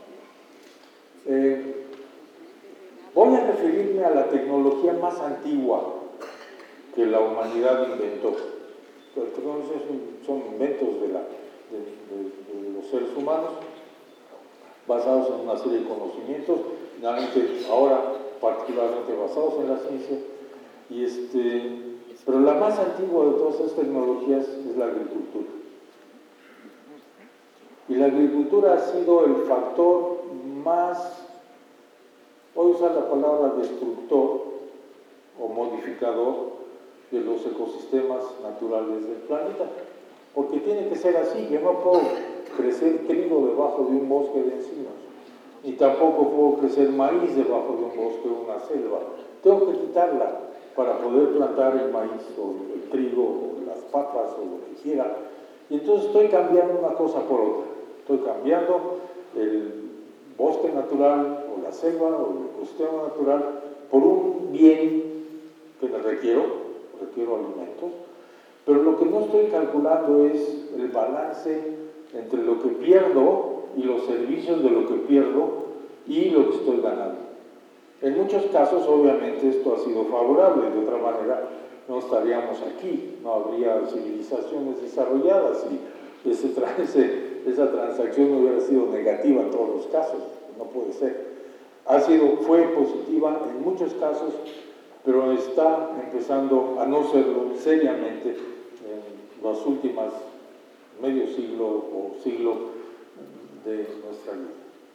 ¿no? Voy a referirme a la tecnología más antigua que la humanidad inventó. Las tecnologías son inventos de los seres humanos, basados en una serie de conocimientos, finalmente ahora particularmente basados en la ciencia, pero la más antigua de todas estas tecnologías es la agricultura. Y la agricultura ha sido el factor más, voy a usar la palabra destructor o modificador de los ecosistemas naturales del planeta, porque tiene que ser así. Yo no puedo crecer trigo debajo de un bosque de encinas, ni tampoco puedo crecer maíz debajo de un bosque o una selva. Tengo que quitarla para poder plantar el maíz o el trigo o las papas o lo que quiera. Y entonces estoy cambiando una cosa por otra. Estoy cambiando el bosque natural o la selva o el ecosistema natural por un bien que requiero alimentos, pero lo que no estoy calculando es el balance entre lo que pierdo y los servicios de lo que pierdo y lo que estoy ganando. En muchos casos, obviamente, esto ha sido favorable, de otra manera no estaríamos aquí, no habría civilizaciones desarrolladas y esa transacción no hubiera sido negativa en todos los casos, no puede ser. Fue positiva en muchos casos, pero está empezando a no serlo seriamente en las últimas medio siglo o siglo de nuestra vida.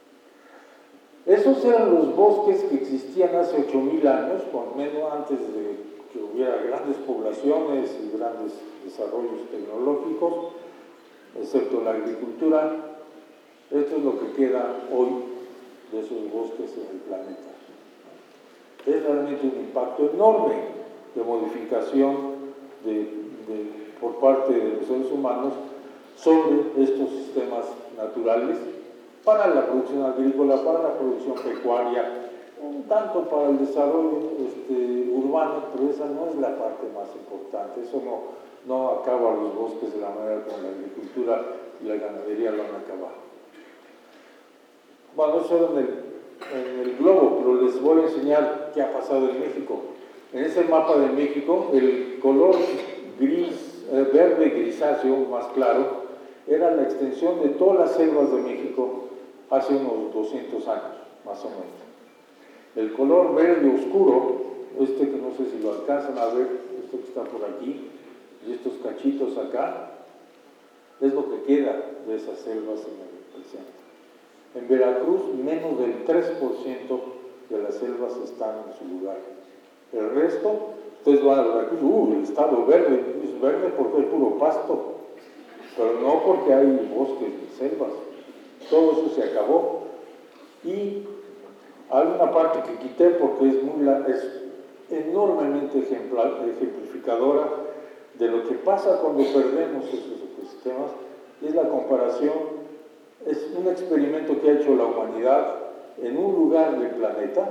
Esos eran los bosques que existían hace 8,000 años, con menos antes de que hubiera grandes poblaciones y grandes desarrollos tecnológicos, excepto la agricultura. Esto es lo que queda hoy de esos bosques en el planeta. Es realmente un impacto enorme de modificación por parte de los seres humanos sobre estos sistemas naturales para la producción agrícola, para la producción pecuaria, un tanto para el desarrollo urbano, pero esa no es la parte más importante. Eso no acaba los bosques de la manera como la agricultura y la ganadería lo han acabado. Bueno, eso era en el globo, pero les voy a enseñar qué ha pasado en México. En ese mapa de México, el color verde grisáceo más claro, era la extensión de todas las selvas de México hace unos 200 años, más o menos. El color verde oscuro, que no sé si lo alcanzan a ver, esto que está por aquí, y estos cachitos acá, es lo que queda de esas selvas en el presente. En Veracruz, menos del 3% de las selvas están en su lugar. El resto, ustedes van a Veracruz, el estado verde, es verde porque hay puro pasto, pero no porque hay bosques y selvas. Todo eso se acabó. Y hay una parte que quité porque es enormemente ejemplificadora de lo que pasa cuando perdemos esos ecosistemas, y es la comparación. Es un experimento que ha hecho la humanidad en un lugar del planeta,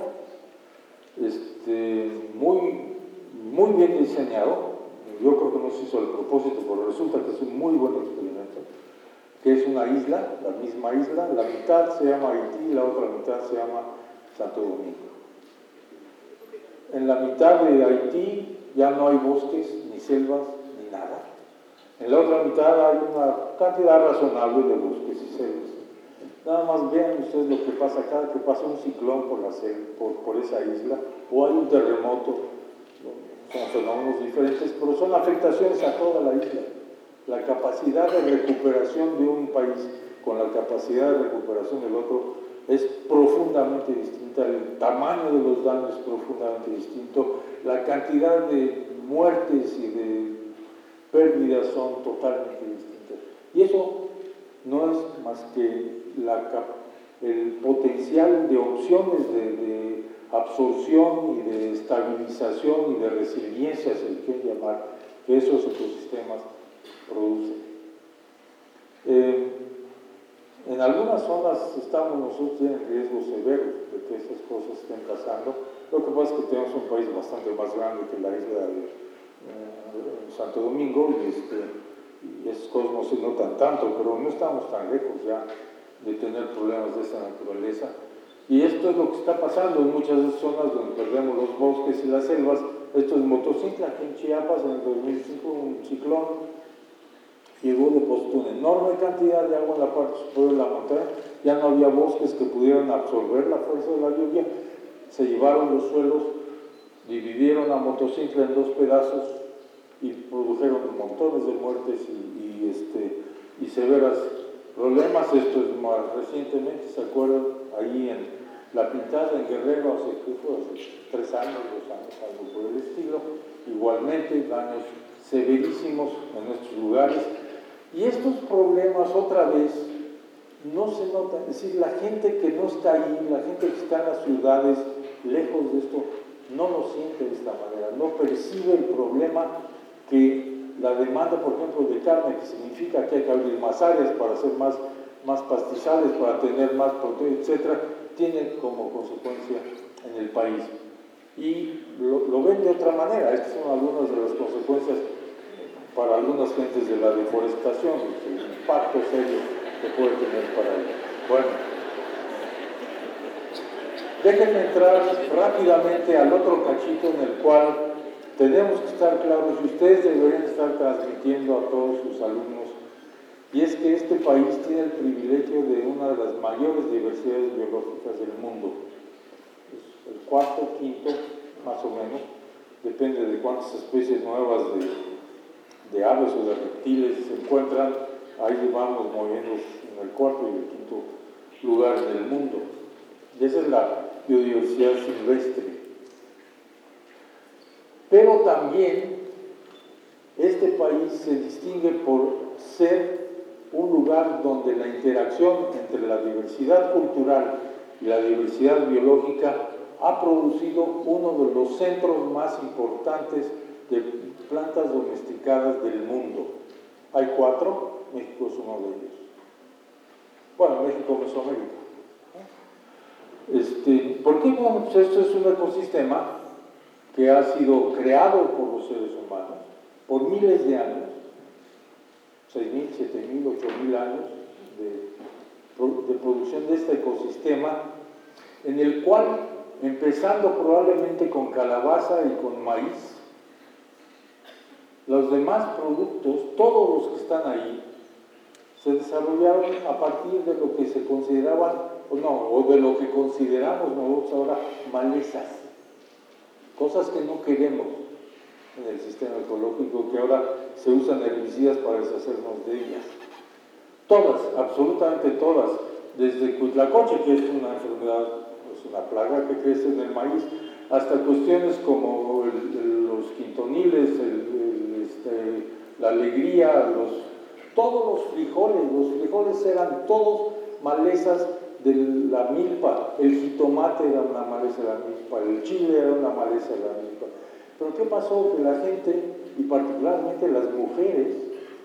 muy bien diseñado. Yo creo que no se hizo al propósito, pero resulta que es un muy buen experimento, que es una isla, la misma isla, la mitad se llama Haití y la otra mitad se llama Santo Domingo. En la mitad de Haití ya no hay bosques, ni selvas, ni nada. En la otra mitad hay una cantidad razonable de bosques y selvas. Nada más vean ustedes lo que pasa cada que pasa un ciclón por esa isla, o hay un terremoto. Son fenómenos diferentes, pero son afectaciones a toda la isla. La capacidad de recuperación de un país con la capacidad de recuperación del otro es profundamente distinta, el tamaño de los daños es profundamente distinto, la cantidad de muertes y de pérdidas son totalmente distintas. Y eso no es más que el potencial de opciones de absorción y de estabilización y de resiliencia, se le quiere llamar, que esos ecosistemas producen. En algunas zonas estamos nosotros en riesgo severo de que esas cosas estén pasando. Lo que pasa es que tenemos un país bastante más grande que la isla de Santo Domingo y esas cosas no se notan tanto, pero no estamos tan lejos ya de tener problemas de esa naturaleza. Y esto es lo que está pasando en muchas de esas zonas donde perdemos los bosques y las selvas. Esto es Motocicla, aquí en Chiapas, en el 2005, un ciclón llegó, depositó una enorme cantidad de agua en la parte superior de la montaña, ya no había bosques que pudieran absorber la fuerza de la lluvia, se llevaron los suelos, dividieron a Motocicla en dos pedazos y produjeron montones de muertes y severos problemas. Esto es más recientemente, ¿se acuerdan? Ahí en La Pintada, en Guerrero, hace 3 años, 2 años, algo por el estilo, igualmente daños severísimos en nuestros lugares. Y estos problemas otra vez no se notan, es decir, la gente que no está ahí, la gente que está en las ciudades, lejos de esto, no lo siente de esta manera, no percibe el problema que la demanda, por ejemplo, de carne, que significa que hay que abrir más áreas para hacer más pastizales, para tener más proteína, etcétera, tiene como consecuencia en el país. Y lo ven de otra manera. Estas son algunas de las consecuencias para algunas gentes de la deforestación, el impacto serio que puede tener para ellos. Bueno, déjenme entrar rápidamente al otro cachito en el cual tenemos que estar claros y ustedes deberían estar transmitiendo a todos sus alumnos, y es que este país tiene el privilegio de una de las mayores diversidades biológicas del mundo. Es el cuarto, quinto, más o menos, depende de cuántas especies nuevas de aves o de reptiles se encuentran, ahí vamos moviendo en el cuarto y el quinto lugar en el mundo. Y esa es la biodiversidad silvestre. Pero también este país se distingue por ser un lugar donde la interacción entre la diversidad cultural y la diversidad biológica ha producido uno de los centros más importantes de plantas domesticadas del mundo. Hay 4, México es uno de ellos. Bueno, México, Mesoamérica. ¿Por qué? Bueno, pues esto es un ecosistema que ha sido creado por los seres humanos por miles de años, 6.000, 7.000, 8.000 años de producción de este ecosistema, en el cual, empezando probablemente con calabaza y con maíz, los demás productos, todos los que están ahí, se desarrollaron a partir de lo que se consideraban, o de lo que consideramos nosotros ahora malezas, cosas que no queremos en el sistema ecológico, que ahora se usan herbicidas para deshacernos de ellas. Todas, absolutamente todas, desde Cuitlacoche, que es una enfermedad, es una plaga que crece en el maíz, hasta cuestiones como los quintoniles, la alegría, todos los frijoles eran todos malezas de la milpa. El jitomate era una maleza de la milpa, el chile era una maleza de la milpa. Pero ¿qué pasó? Que la gente, y particularmente las mujeres,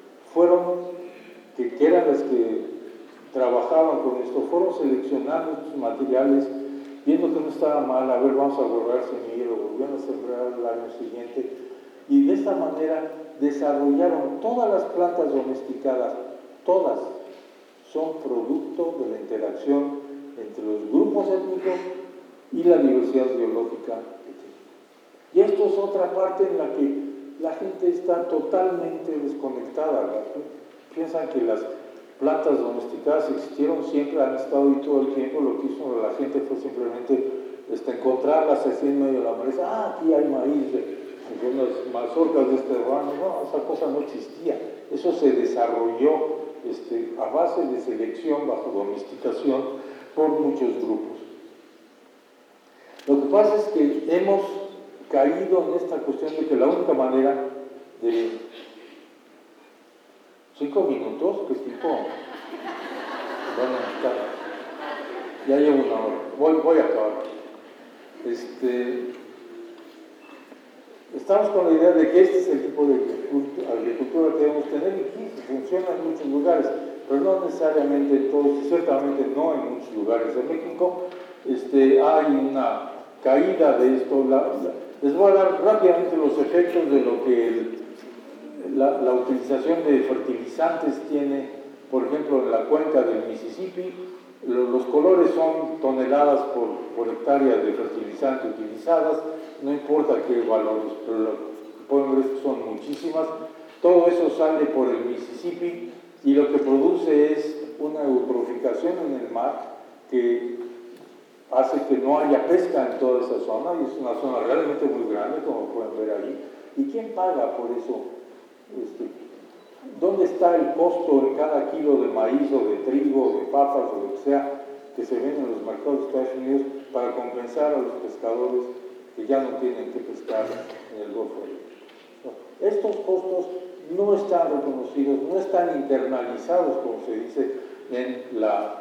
que eran las que trabajaban con esto, fueron seleccionando estos materiales, viendo que no estaba mal, a ver, vamos a borrar semillero, volvieron a sembrar el año siguiente, y de esta manera desarrollaron todas las plantas domesticadas, todas son producto de la interacción entre los grupos étnicos y la diversidad biológica que tienen. Y esto es otra parte en la que la gente está totalmente desconectada. Piensan que las plantas domesticadas existieron siempre, han estado ahí todo el tiempo. Lo que hizo la gente fue simplemente encontrarlas así en medio de la maleza. Aquí hay maíz, unas mazorcas de este ramo. No, esa cosa no existía. Eso se desarrolló a base de selección bajo domesticación por muchos grupos. Lo que pasa es que hemos caído en esta cuestión de que la única manera de 5 minutos, ¿qué tipo? Bueno, ya llevo una hora, voy a acabar. Estamos con la idea de que este es el tipo de agricultura que debemos tener y que funciona en muchos lugares, pero no necesariamente en todos, ciertamente no en muchos lugares de México. Hay una caída de esto. Les voy a dar rápidamente los efectos de lo que la utilización de fertilizantes tiene, por ejemplo, en la cuenca del Mississippi. Los colores son toneladas por hectárea de fertilizante utilizadas, no importa qué valores, pero lo que pueden ver es que son muchísimas. Todo eso sale por el Mississippi y lo que produce es una eutroficación en el mar que hace que no haya pesca en toda esa zona, y es una zona realmente muy grande, como pueden ver ahí. ¿Y quién paga por eso? ¿Dónde está el costo en cada kilo de maíz o de trigo o de papas o lo que sea que se vende en los mercados de Estados Unidos para compensar a los pescadores que ya no tienen que pescar en el Golfo? Estos costos no están reconocidos, no están internalizados, como se dice en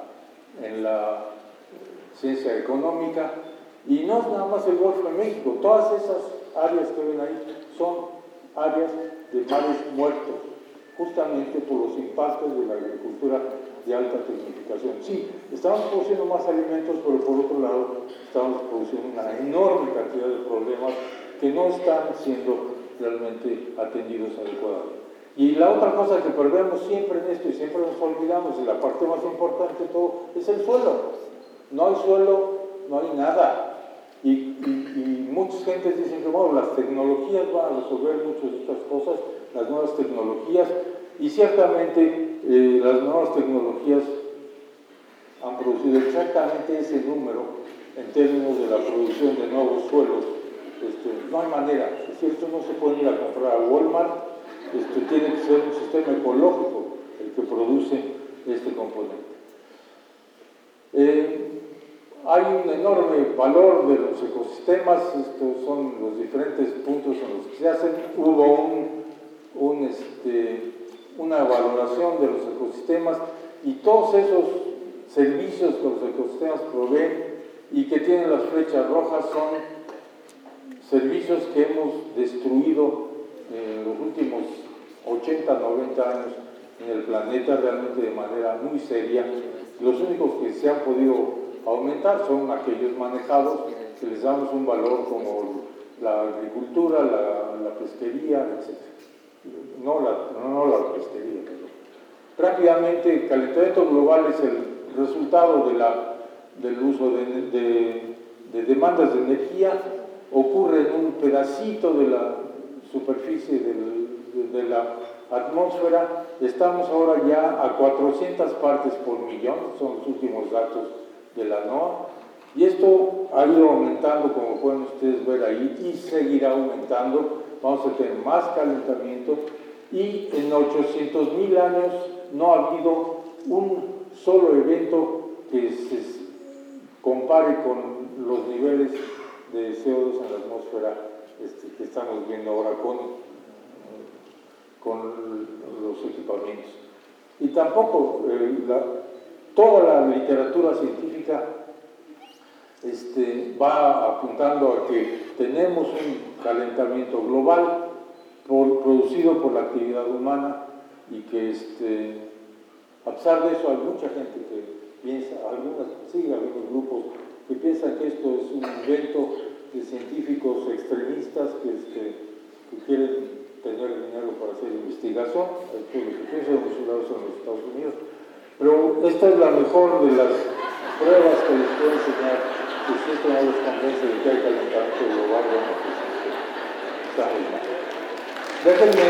la ciencia económica, y no es nada más el Golfo de México. Todas esas áreas que ven ahí son áreas de mares muertos, justamente por los impactos de la agricultura de alta tecnificación. Sí, estamos produciendo más alimentos, pero por otro lado estamos produciendo una enorme cantidad de problemas que no están siendo realmente atendidos adecuadamente. Y la otra cosa que perdemos siempre en esto, y siempre nos olvidamos, y la parte más importante de todo, es el suelo. No hay suelo, no hay nada. Y muchas gentes dicen que bueno, las tecnologías van a resolver muchas de estas cosas, las nuevas tecnologías, y ciertamente las nuevas tecnologías han producido exactamente ese número en términos de la producción de nuevos suelos. No hay manera, es decir, esto no se puede ir a comprar a Walmart, tiene que ser un sistema ecológico el que produce este componente. Hay un enorme valor de los ecosistemas. Estos son los diferentes puntos en los que se hacen. Hubo una valoración de los ecosistemas y todos esos servicios que los ecosistemas proveen y que tienen las flechas rojas son servicios que hemos destruido en los últimos 80, 90 años en el planeta, realmente de manera muy seria. Los únicos que se han podido aumentar son aquellos manejados que les damos un valor como la agricultura, la pesquería, etc. No la pesquería, perdón. Rápidamente, el calentamiento global es el resultado del uso de demandas de energía. Ocurre en un pedacito de la superficie de la atmósfera. Estamos ahora ya a 400 partes por millón, son los últimos datos de la NOAA, y esto ha ido aumentando, como pueden ustedes ver ahí, y seguirá aumentando. Vamos a tener más calentamiento, y en 800,000 años no ha habido un solo evento que se compare con los niveles de CO2 en la atmósfera que estamos viendo ahora con los equipamientos. Y tampoco toda la literatura científica va apuntando a que tenemos un calentamiento global producido por la actividad humana, y que a pesar de eso hay mucha gente que piensa, algunos grupos que piensan que esto es un invento de científicos extremistas que quieren tener dinero para hacer investigación. Esto es lo que piensan muchos lados en los Estados Unidos. Pero esta es la mejor de las pruebas que les puedo enseñar, que si esto no les convence de que hay calentamiento global, bueno, pues estamos mal. Déjenme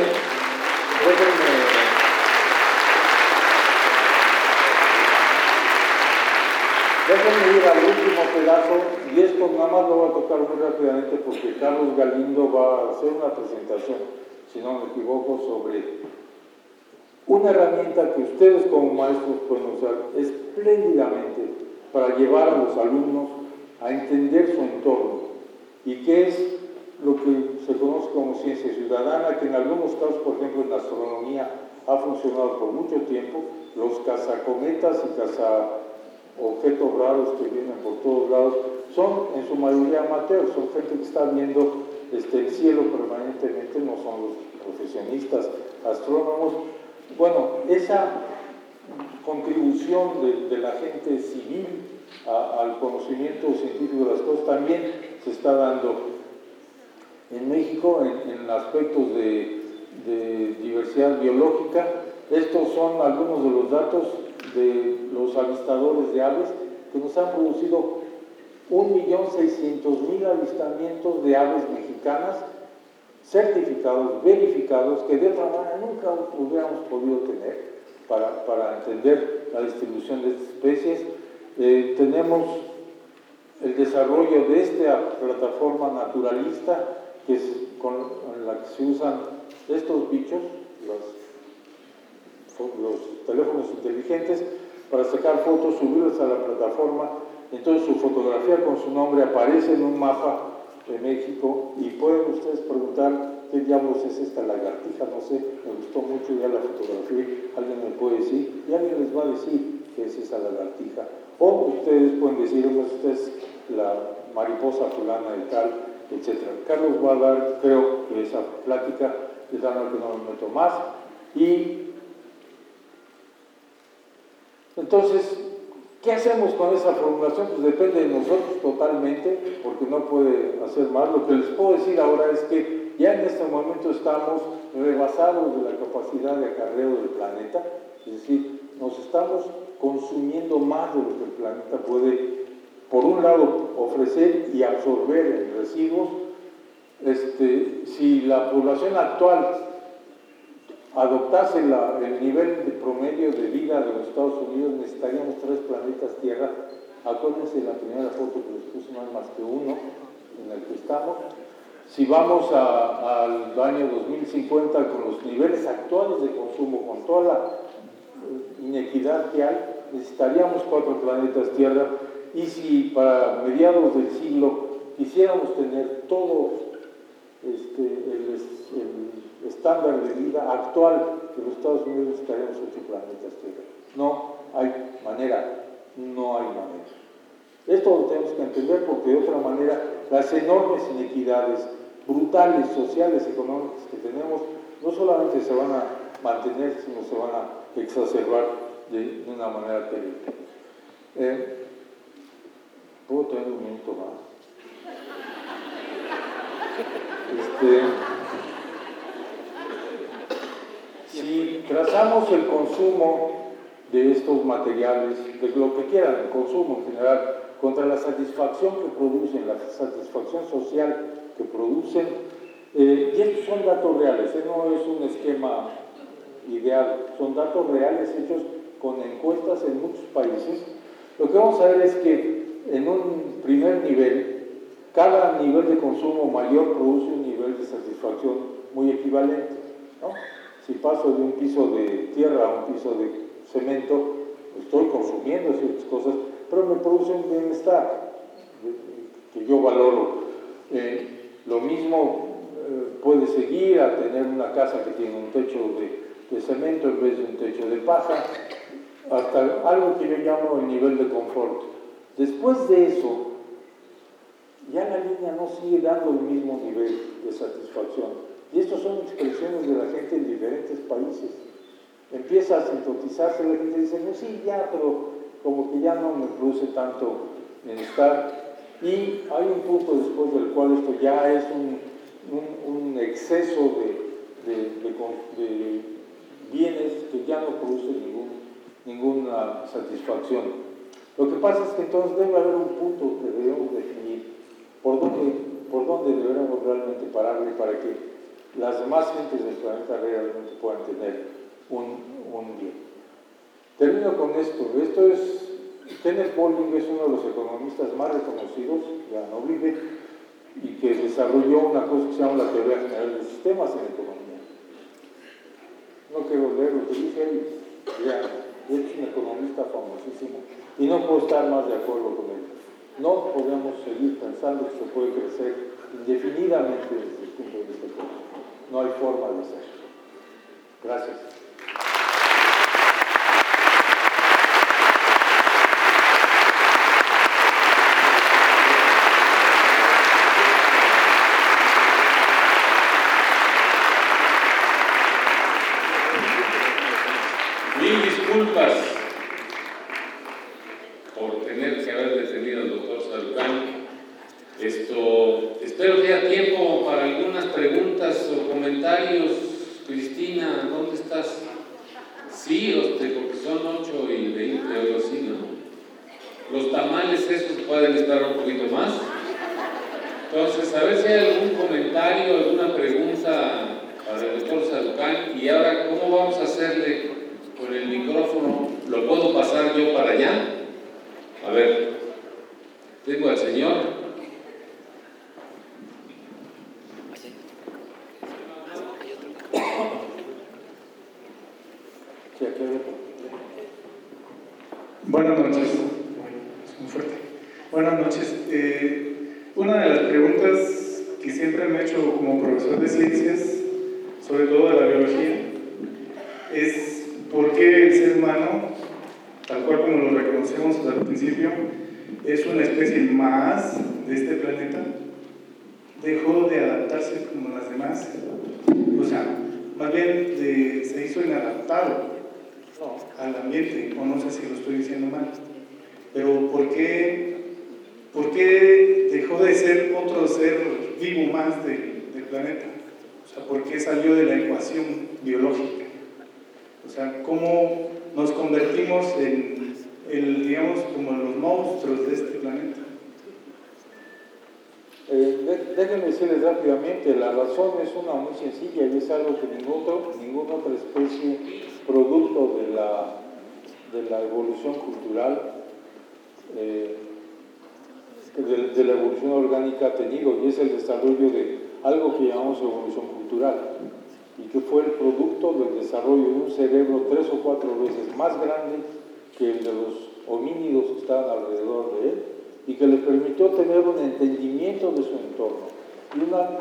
ir al último pedazo, y esto nada más lo voy a tocar muy rápidamente porque Carlos Galindo va a hacer una presentación, si no me equivoco, sobre una herramienta que ustedes como maestros pueden usar espléndidamente para llevar a los alumnos a entender su entorno y qué es lo que se conoce como ciencia ciudadana, que en algunos casos, por ejemplo, en la astronomía ha funcionado por mucho tiempo, los cazacometas y cazaobjetos raros que vienen por todos lados, son en su mayoría amateurs, son gente que está viendo el cielo permanentemente, no son los profesionistas astrónomos. Bueno, esa contribución de la gente civil al conocimiento científico de las cosas también se está dando en México en aspectos de diversidad biológica. Estos son algunos de los datos de los avistadores de aves que nos han producido 1.600.000 avistamientos de aves mexicanas certificados, verificados, que de otra manera nunca hubiéramos podido tener para entender la distribución de estas especies. Tenemos el desarrollo de esta plataforma naturalista, que es con la que se usan estos bichos, los teléfonos inteligentes, para sacar fotos, subirlas a la plataforma. Entonces su fotografía con su nombre aparece en un mapa de México y pueden ustedes preguntar qué diablos es esta lagartija, no sé, me gustó mucho ya la fotografía, alguien me puede decir, y alguien les va a decir qué es esa lagartija. O ustedes pueden decir, pues esta es la mariposa fulana y tal, etc. Carlos va a dar, creo que esa plática, es algo que no me meto más. Y entonces, ¿qué hacemos con esa formulación? Pues depende de nosotros totalmente, porque no puede hacer más. Lo que les puedo decir ahora es que ya en este momento estamos rebasados de la capacidad de acarreo del planeta, es decir, nos estamos consumiendo más de lo que el planeta puede, por un lado, ofrecer y absorber en residuos. Si la población actual adoptase el nivel de promedio de vida de los Estados Unidos, necesitaríamos 3 planetas Tierra. Acuérdense la primera foto que les puse, no hay más que uno en el que estamos. Si vamos al año 2050 con los niveles actuales de consumo, con toda la inequidad que hay, necesitaríamos 4 planetas Tierra. Y si para mediados del siglo quisiéramos tener todo el estándar de vida actual de los Estados Unidos, necesitaríamos 8 planetas Tierra. No hay manera. Esto lo tenemos que entender, porque de otra manera las enormes inequidades brutales, sociales, económicas que tenemos, no solamente se van a mantener, sino se van a exacerbar de una manera terrible. ¿Puedo tener un minuto más? Si trazamos el consumo de estos materiales, de lo que quieran, el consumo en general, contra la satisfacción que producen, la satisfacción social que producen, y estos son datos reales, no es un esquema ideal, son datos reales hechos con encuestas en muchos países. Lo que vamos a ver es que en un primer nivel, cada nivel de consumo mayor produce un nivel de satisfacción muy equivalente, ¿no? Si paso de un piso de tierra a un piso de cemento, estoy consumiendo ciertas cosas, pero me produce un bienestar que yo valoro. Lo mismo puede seguir a tener una casa que tiene un techo de cemento en vez de un techo de paja, hasta algo que yo llamo el nivel de confort. Después de eso, ya la línea no sigue dando el mismo nivel de satisfacción. Y estas son expresiones de la gente en diferentes países. Empieza a sintetizarse, la gente dice, no, sí, ya, pero como que ya no me produce tanto bienestar. Y hay un punto después del cual esto ya es un exceso de bienes que ya no producen ninguna satisfacción. Lo que pasa es que entonces debe haber un punto que debemos definir por dónde dónde deberíamos realmente pararle para que las demás gentes del planeta realmente puedan tener un bien. Termino con esto. Kenneth Boulding es uno de los economistas más reconocidos, ya no vive, y que desarrolló una cosa que se llama la teoría general de sistemas en economía. No quiero leer lo que dice él, ya, es un economista famosísimo y no puedo estar más de acuerdo con él. No podemos seguir pensando que se puede crecer indefinidamente desde el punto de vista económico. No hay forma de hacerlo. Gracias. Mil disculpas por tener que haber detenido al doctor Sarucán. Espero que haya tiempo para algunas preguntas o comentarios. Cristina, ¿dónde estás? Sí, porque son 8 y 20 o algo así, ¿no? Los tamales esos pueden estar un poquito más. Entonces, a ver si hay algún comentario, alguna pregunta para el doctor Sarucán. Y ahora, ¿cómo vamos a hacerle con el micrófono? ¿Lo puedo pasar yo para allá? A ver, tengo al señor. Buenas noches. Es muy fuerte. Buenas noches. Una de las preguntas que siempre me he hecho como profesor de ciencias, sobre todo de la biología, es ¿por qué el ser humano, tal cual como lo reconocemos al principio, es una especie más de este planeta? Dejó de adaptarse como las demás. O sea, más bien se hizo inadaptado al ambiente, o no sé si lo estoy diciendo mal. Pero ¿por qué dejó de ser otro ser vivo más del planeta? O sea, ¿por qué salió de la ecuación biológica? O sea, ¿cómo nos convertimos digamos, como en los monstruos de este planeta? Déjenme decirles rápidamente, la razón es una muy sencilla y es algo que ninguna otra especie, producto de la evolución cultural, de la evolución orgánica ha tenido, y es el desarrollo de algo que llamamos evolución cultural, y que fue el producto del desarrollo de un cerebro 3 o 4 veces más grande que el de los homínidos que estaban alrededor de él, y que le permitió tener un entendimiento de su entorno y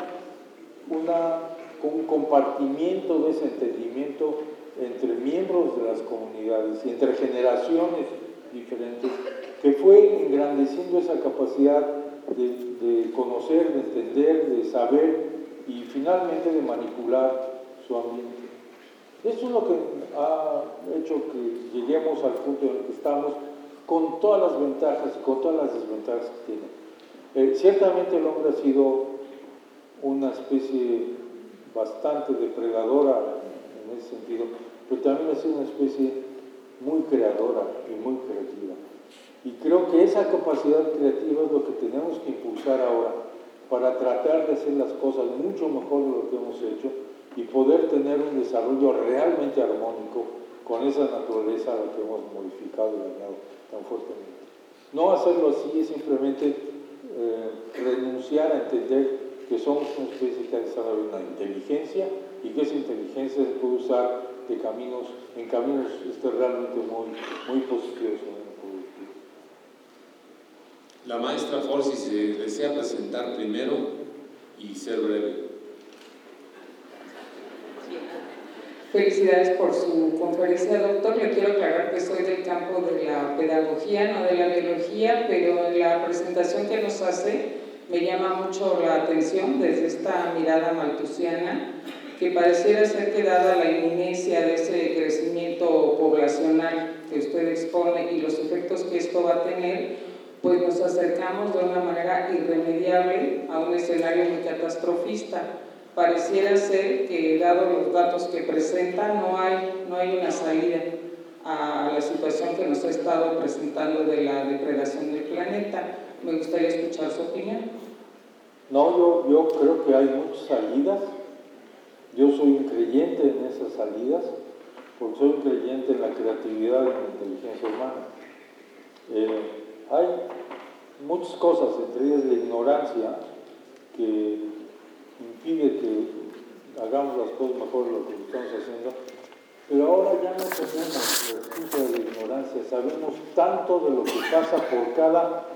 un compartimiento de ese entendimiento entre miembros de las comunidades y entre generaciones diferentes, que fue engrandeciendo esa capacidad de conocer, de entender, de saber y finalmente de manipular su ambiente. Eso es lo que ha hecho que lleguemos al punto en el que estamos, con todas las ventajas y con todas las desventajas que tiene. Ciertamente el hombre ha sido una especie bastante depredadora en ese sentido, pero también ha sido una especie muy creadora y muy creativa. Y creo que esa capacidad creativa es lo que tenemos que impulsar ahora para tratar de hacer las cosas mucho mejor de lo que hemos hecho y poder tener un desarrollo realmente armónico con esa naturaleza a la que hemos modificado y dañado tan fuertemente. No hacerlo así es simplemente renunciar a entender que somos una especie que ha desarrollado una inteligencia y que esa inteligencia se puede usar en caminos realmente muy positivos y muy productivos. La maestra Forsyth se desea presentar primero y ser breve. Felicidades por su conferencia, doctor. Le quiero aclarar que soy del campo de la pedagogía, no de la biología, pero en la presentación que nos hace me llama mucho la atención desde esta mirada malthusiana, que pareciera ser que dada la inminencia de ese crecimiento poblacional que usted expone y los efectos que esto va a tener, pues nos acercamos de una manera irremediable a un escenario muy catastrofista. Pareciera ser que, dado los datos que presenta, no hay una salida a la situación que nos ha estado presentando de la depredación del planeta. Me gustaría escuchar su opinión. No, yo creo que hay muchas salidas. Yo soy un creyente en esas salidas, porque soy un creyente en la creatividad y en la inteligencia humana. Hay muchas cosas, entre ellas la ignorancia, que impide que hagamos las cosas mejor de lo que estamos haciendo, pero ahora ya no tenemos la excusa de la ignorancia, sabemos tanto de lo que pasa por cada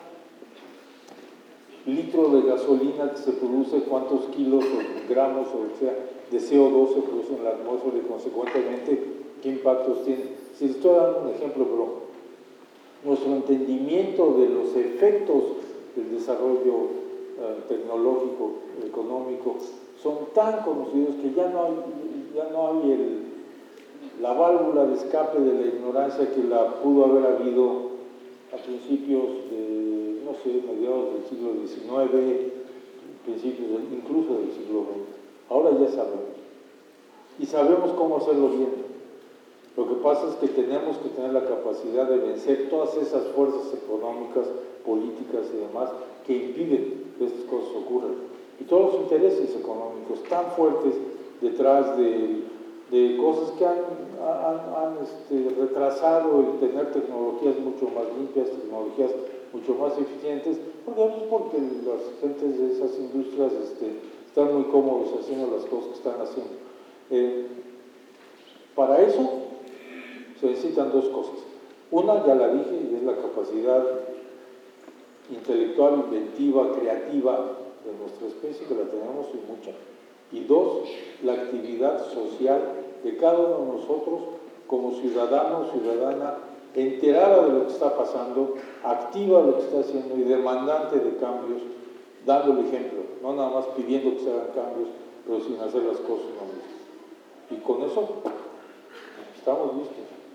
litro de gasolina que se produce, cuántos kilos o gramos o sea de CO2 se produce en la atmósfera y consecuentemente qué impactos tiene. Si les estoy dando un ejemplo, pero nuestro entendimiento de los efectos del desarrollo tecnológico, económico, son tan conocidos que ya no hay la válvula de escape de la ignorancia que la pudo haber habido a principios de, no sé, mediados del siglo XIX, principios incluso del siglo XX. Ahora ya sabemos. Y sabemos cómo hacerlo bien. Lo que pasa es que tenemos que tener la capacidad de vencer todas esas fuerzas económicas, políticas y demás que impiden que estas cosas ocurran. Y todos los intereses económicos tan fuertes detrás de cosas que han retrasado el tener tecnologías mucho más limpias, tecnologías mucho más eficientes, porque las gentes de esas industrias están muy cómodos haciendo las cosas que están haciendo. Para eso se necesitan dos cosas. Una, ya la dije, y es la capacidad intelectual, inventiva, creativa de nuestra especie, que la tenemos y mucha. Y dos, la actividad social de cada uno de nosotros como ciudadano o ciudadana enterada de lo que está pasando, activa de lo que está haciendo y demandante de cambios, dando el ejemplo, no nada más pidiendo que se hagan cambios, pero sin hacer las cosas uno mismo. Y con eso estamos listos.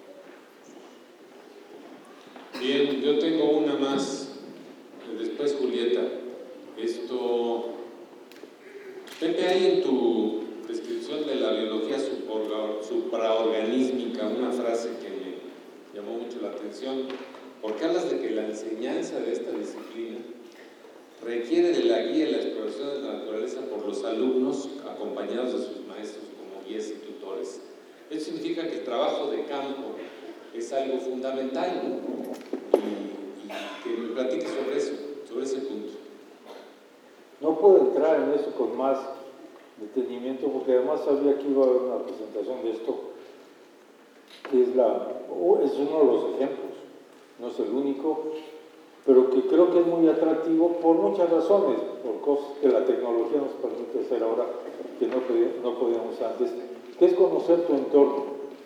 Bien, yo tengo una más. Después Julieta. Pepe, hay en tu descripción de la biología supraorganísmica una frase que me llamó mucho la atención, porque hablas de que la enseñanza de esta disciplina requiere de la guía y la exploración de la naturaleza por los alumnos acompañados de sus maestros como guías y tutores. Eso significa que el trabajo de campo es algo fundamental, ¿no? Y que me platiques sobre eso, sobre ese punto. No puedo entrar en eso con más detenimiento porque además sabía que iba a haber una presentación de esto, que es uno de los ejemplos, no es el único, pero que creo que es muy atractivo por muchas razones, por cosas que la tecnología nos permite hacer ahora que no podíamos antes, que es conocer tu entorno.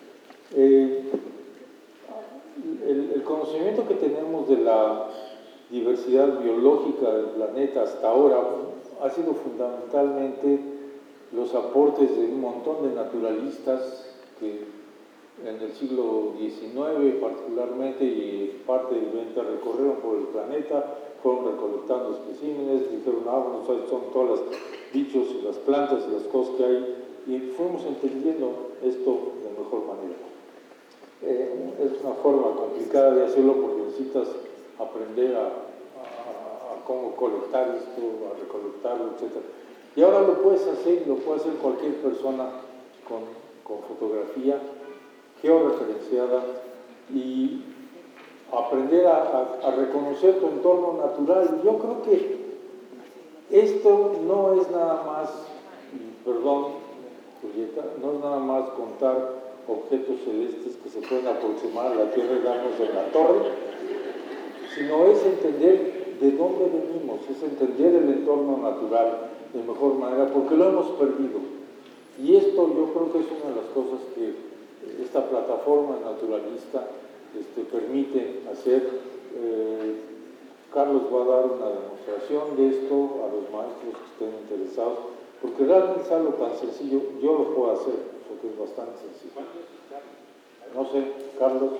El conocimiento que tenemos de la diversidad biológica del planeta hasta ahora ha sido fundamentalmente los aportes de un montón de naturalistas que en el siglo XIX particularmente y parte del XX recorrieron por el planeta, fueron recolectando especímenes, dijeron, bueno, son todos los bichos y las plantas y las cosas que hay, y fuimos entendiendo esto de mejor manera. Es una forma complicada de hacerlo porque necesitas aprender a cómo colectar esto, a recolectarlo, etc. Y ahora lo puedes hacer, lo puede hacer cualquier persona con fotografía georreferenciada y aprender a reconocer tu entorno natural. Yo creo que esto no es nada más, perdón, Julieta, no es nada más contar objetos celestes que se pueden aproximar a la Tierra y darnos en la torre, sino es entender de dónde venimos, es entender el entorno natural de mejor manera, porque lo hemos perdido. Y esto yo creo que es una de las cosas que esta plataforma naturalista permite hacer. Carlos va a dar una demostración de esto a los maestros que estén interesados, porque realmente es algo tan sencillo, yo lo puedo hacer, porque es bastante sencillo. No sé, Carlos.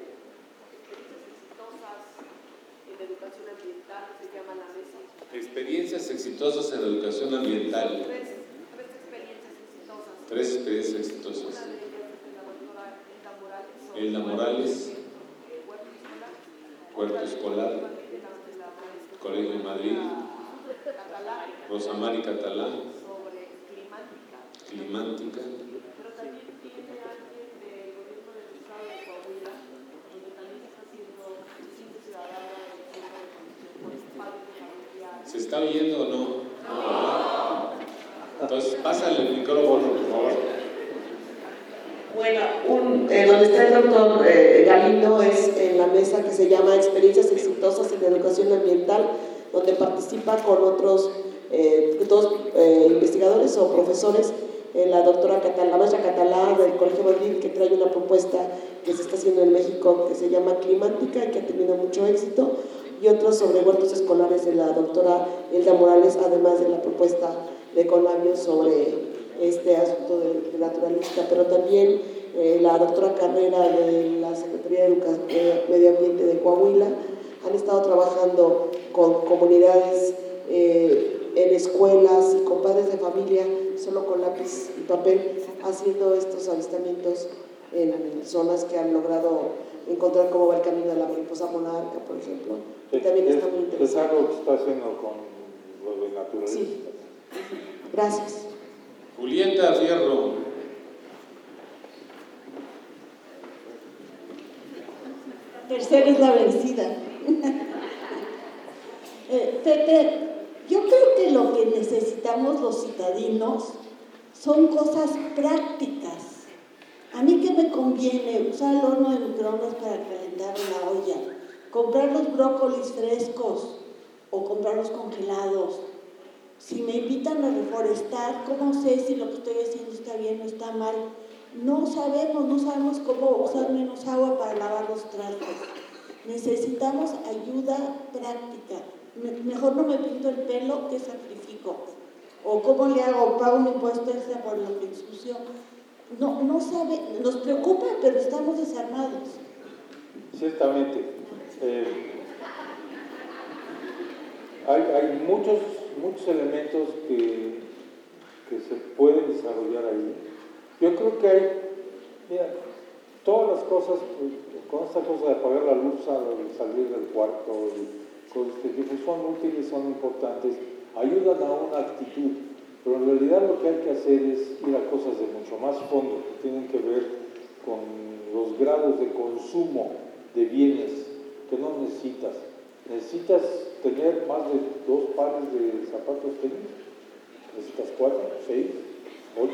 Experiencias exitosas en educación ambiental. Tres experiencias exitosas. Elda Morales, Huerto Escolar, Colegio de Madrid, Rosamari Catalán. Sobre climática. Climática. Pero también tiene alguien del gobierno del estado de Coahuila, donde también está haciendo ciencia ciudadana del centro de condición por padres de familia. ¿Se está oyendo o no? No. Entonces, pásale el micrófono, por favor. Bueno, donde está el doctor Galindo es en la mesa que se llama Experiencias Exitosas en Educación Ambiental, donde participa con otros dos investigadores o profesores, la doctora Catalá, la maestra Catalá del Colegio Madrid, que trae una propuesta que se está haciendo en México que se llama Climática y que ha tenido mucho éxito, y otros sobre huertos escolares de la doctora Elda Morales, además de la propuesta de Conavio sobre este asunto de naturalista, pero también la doctora Carrera de la Secretaría de Medio Ambiente de Coahuila han estado trabajando con comunidades en escuelas y con padres de familia, solo con lápiz y papel, haciendo estos avistamientos en zonas que han logrado encontrar cómo va el camino de la mariposa monarca, por ejemplo. Y también está muy interesante. Es algo que está haciendo con lo de naturaleza. Sí. Gracias. Julieta Fierro. Tercera es la vencida. Pepe, yo creo que lo que necesitamos los citadinos son cosas prácticas. A mí que me conviene usar el horno de microondas para calentar una olla, comprar los brócolis frescos o comprarlos congelados. Si me invitan a reforestar, ¿cómo sé si lo que estoy haciendo está bien o está mal? No sabemos cómo usar menos agua para lavar los trastes. Necesitamos ayuda práctica. Mejor no me pinto el pelo que sacrifico. O cómo le hago, pago un impuesto extra por lo que ensucio. No sabe, nos preocupa, pero estamos desarmados. Ciertamente. Hay muchos elementos que se pueden desarrollar ahí. Yo creo que hay, mira, todas las cosas, con esta cosa de apagar la luz al salir del cuarto, y cosas que son útiles, son importantes, ayudan a una actitud, pero en realidad lo que hay que hacer es ir a cosas de mucho más fondo, que tienen que ver con los grados de consumo de bienes que no necesitas. ¿Necesitas tener más de 2 pares de zapatos tenis? ¿Necesitas 4, 6, 8?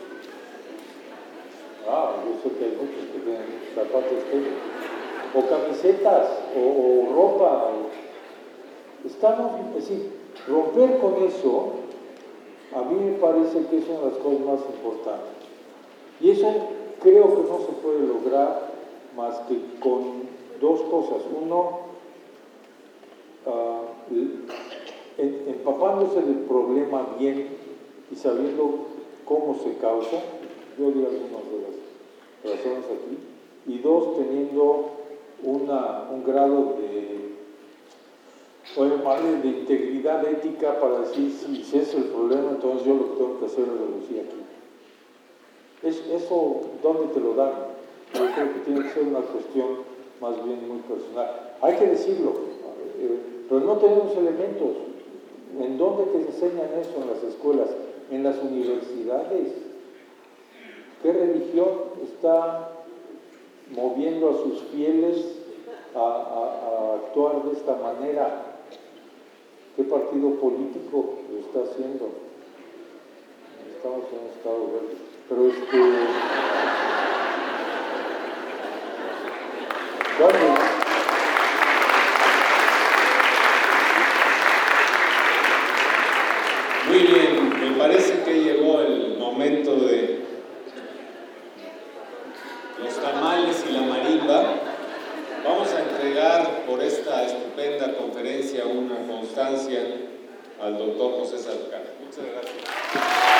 Yo sé que hay muchos que tienen zapatos tenis. O camisetas, o ropa. Es decir, romper con eso, a mí me parece que es una de las cosas más importantes. Y eso creo que no se puede lograr más que con 2 cosas. Uno, empapándose del problema bien y sabiendo cómo se causa, yo di algunas de las razones aquí, y 2, teniendo un grado de integridad ética para decir si ese es el problema, entonces yo lo que tengo que hacer es reducir aquí. Eso, ¿dónde te lo dan? Yo creo que tiene que ser una cuestión más bien muy personal. Hay que decirlo, pero no tenemos elementos. ¿En dónde te enseñan eso en las escuelas? En las universidades. ¿Qué religión está moviendo a sus fieles a actuar de esta manera? ¿Qué partido político lo está haciendo? Estamos en un estado verde. Pero bueno, muy bien, me parece que llegó el momento de los tamales y la marimba. Vamos a entregar por esta estupenda conferencia una constancia al doctor José Salcán. Muchas gracias.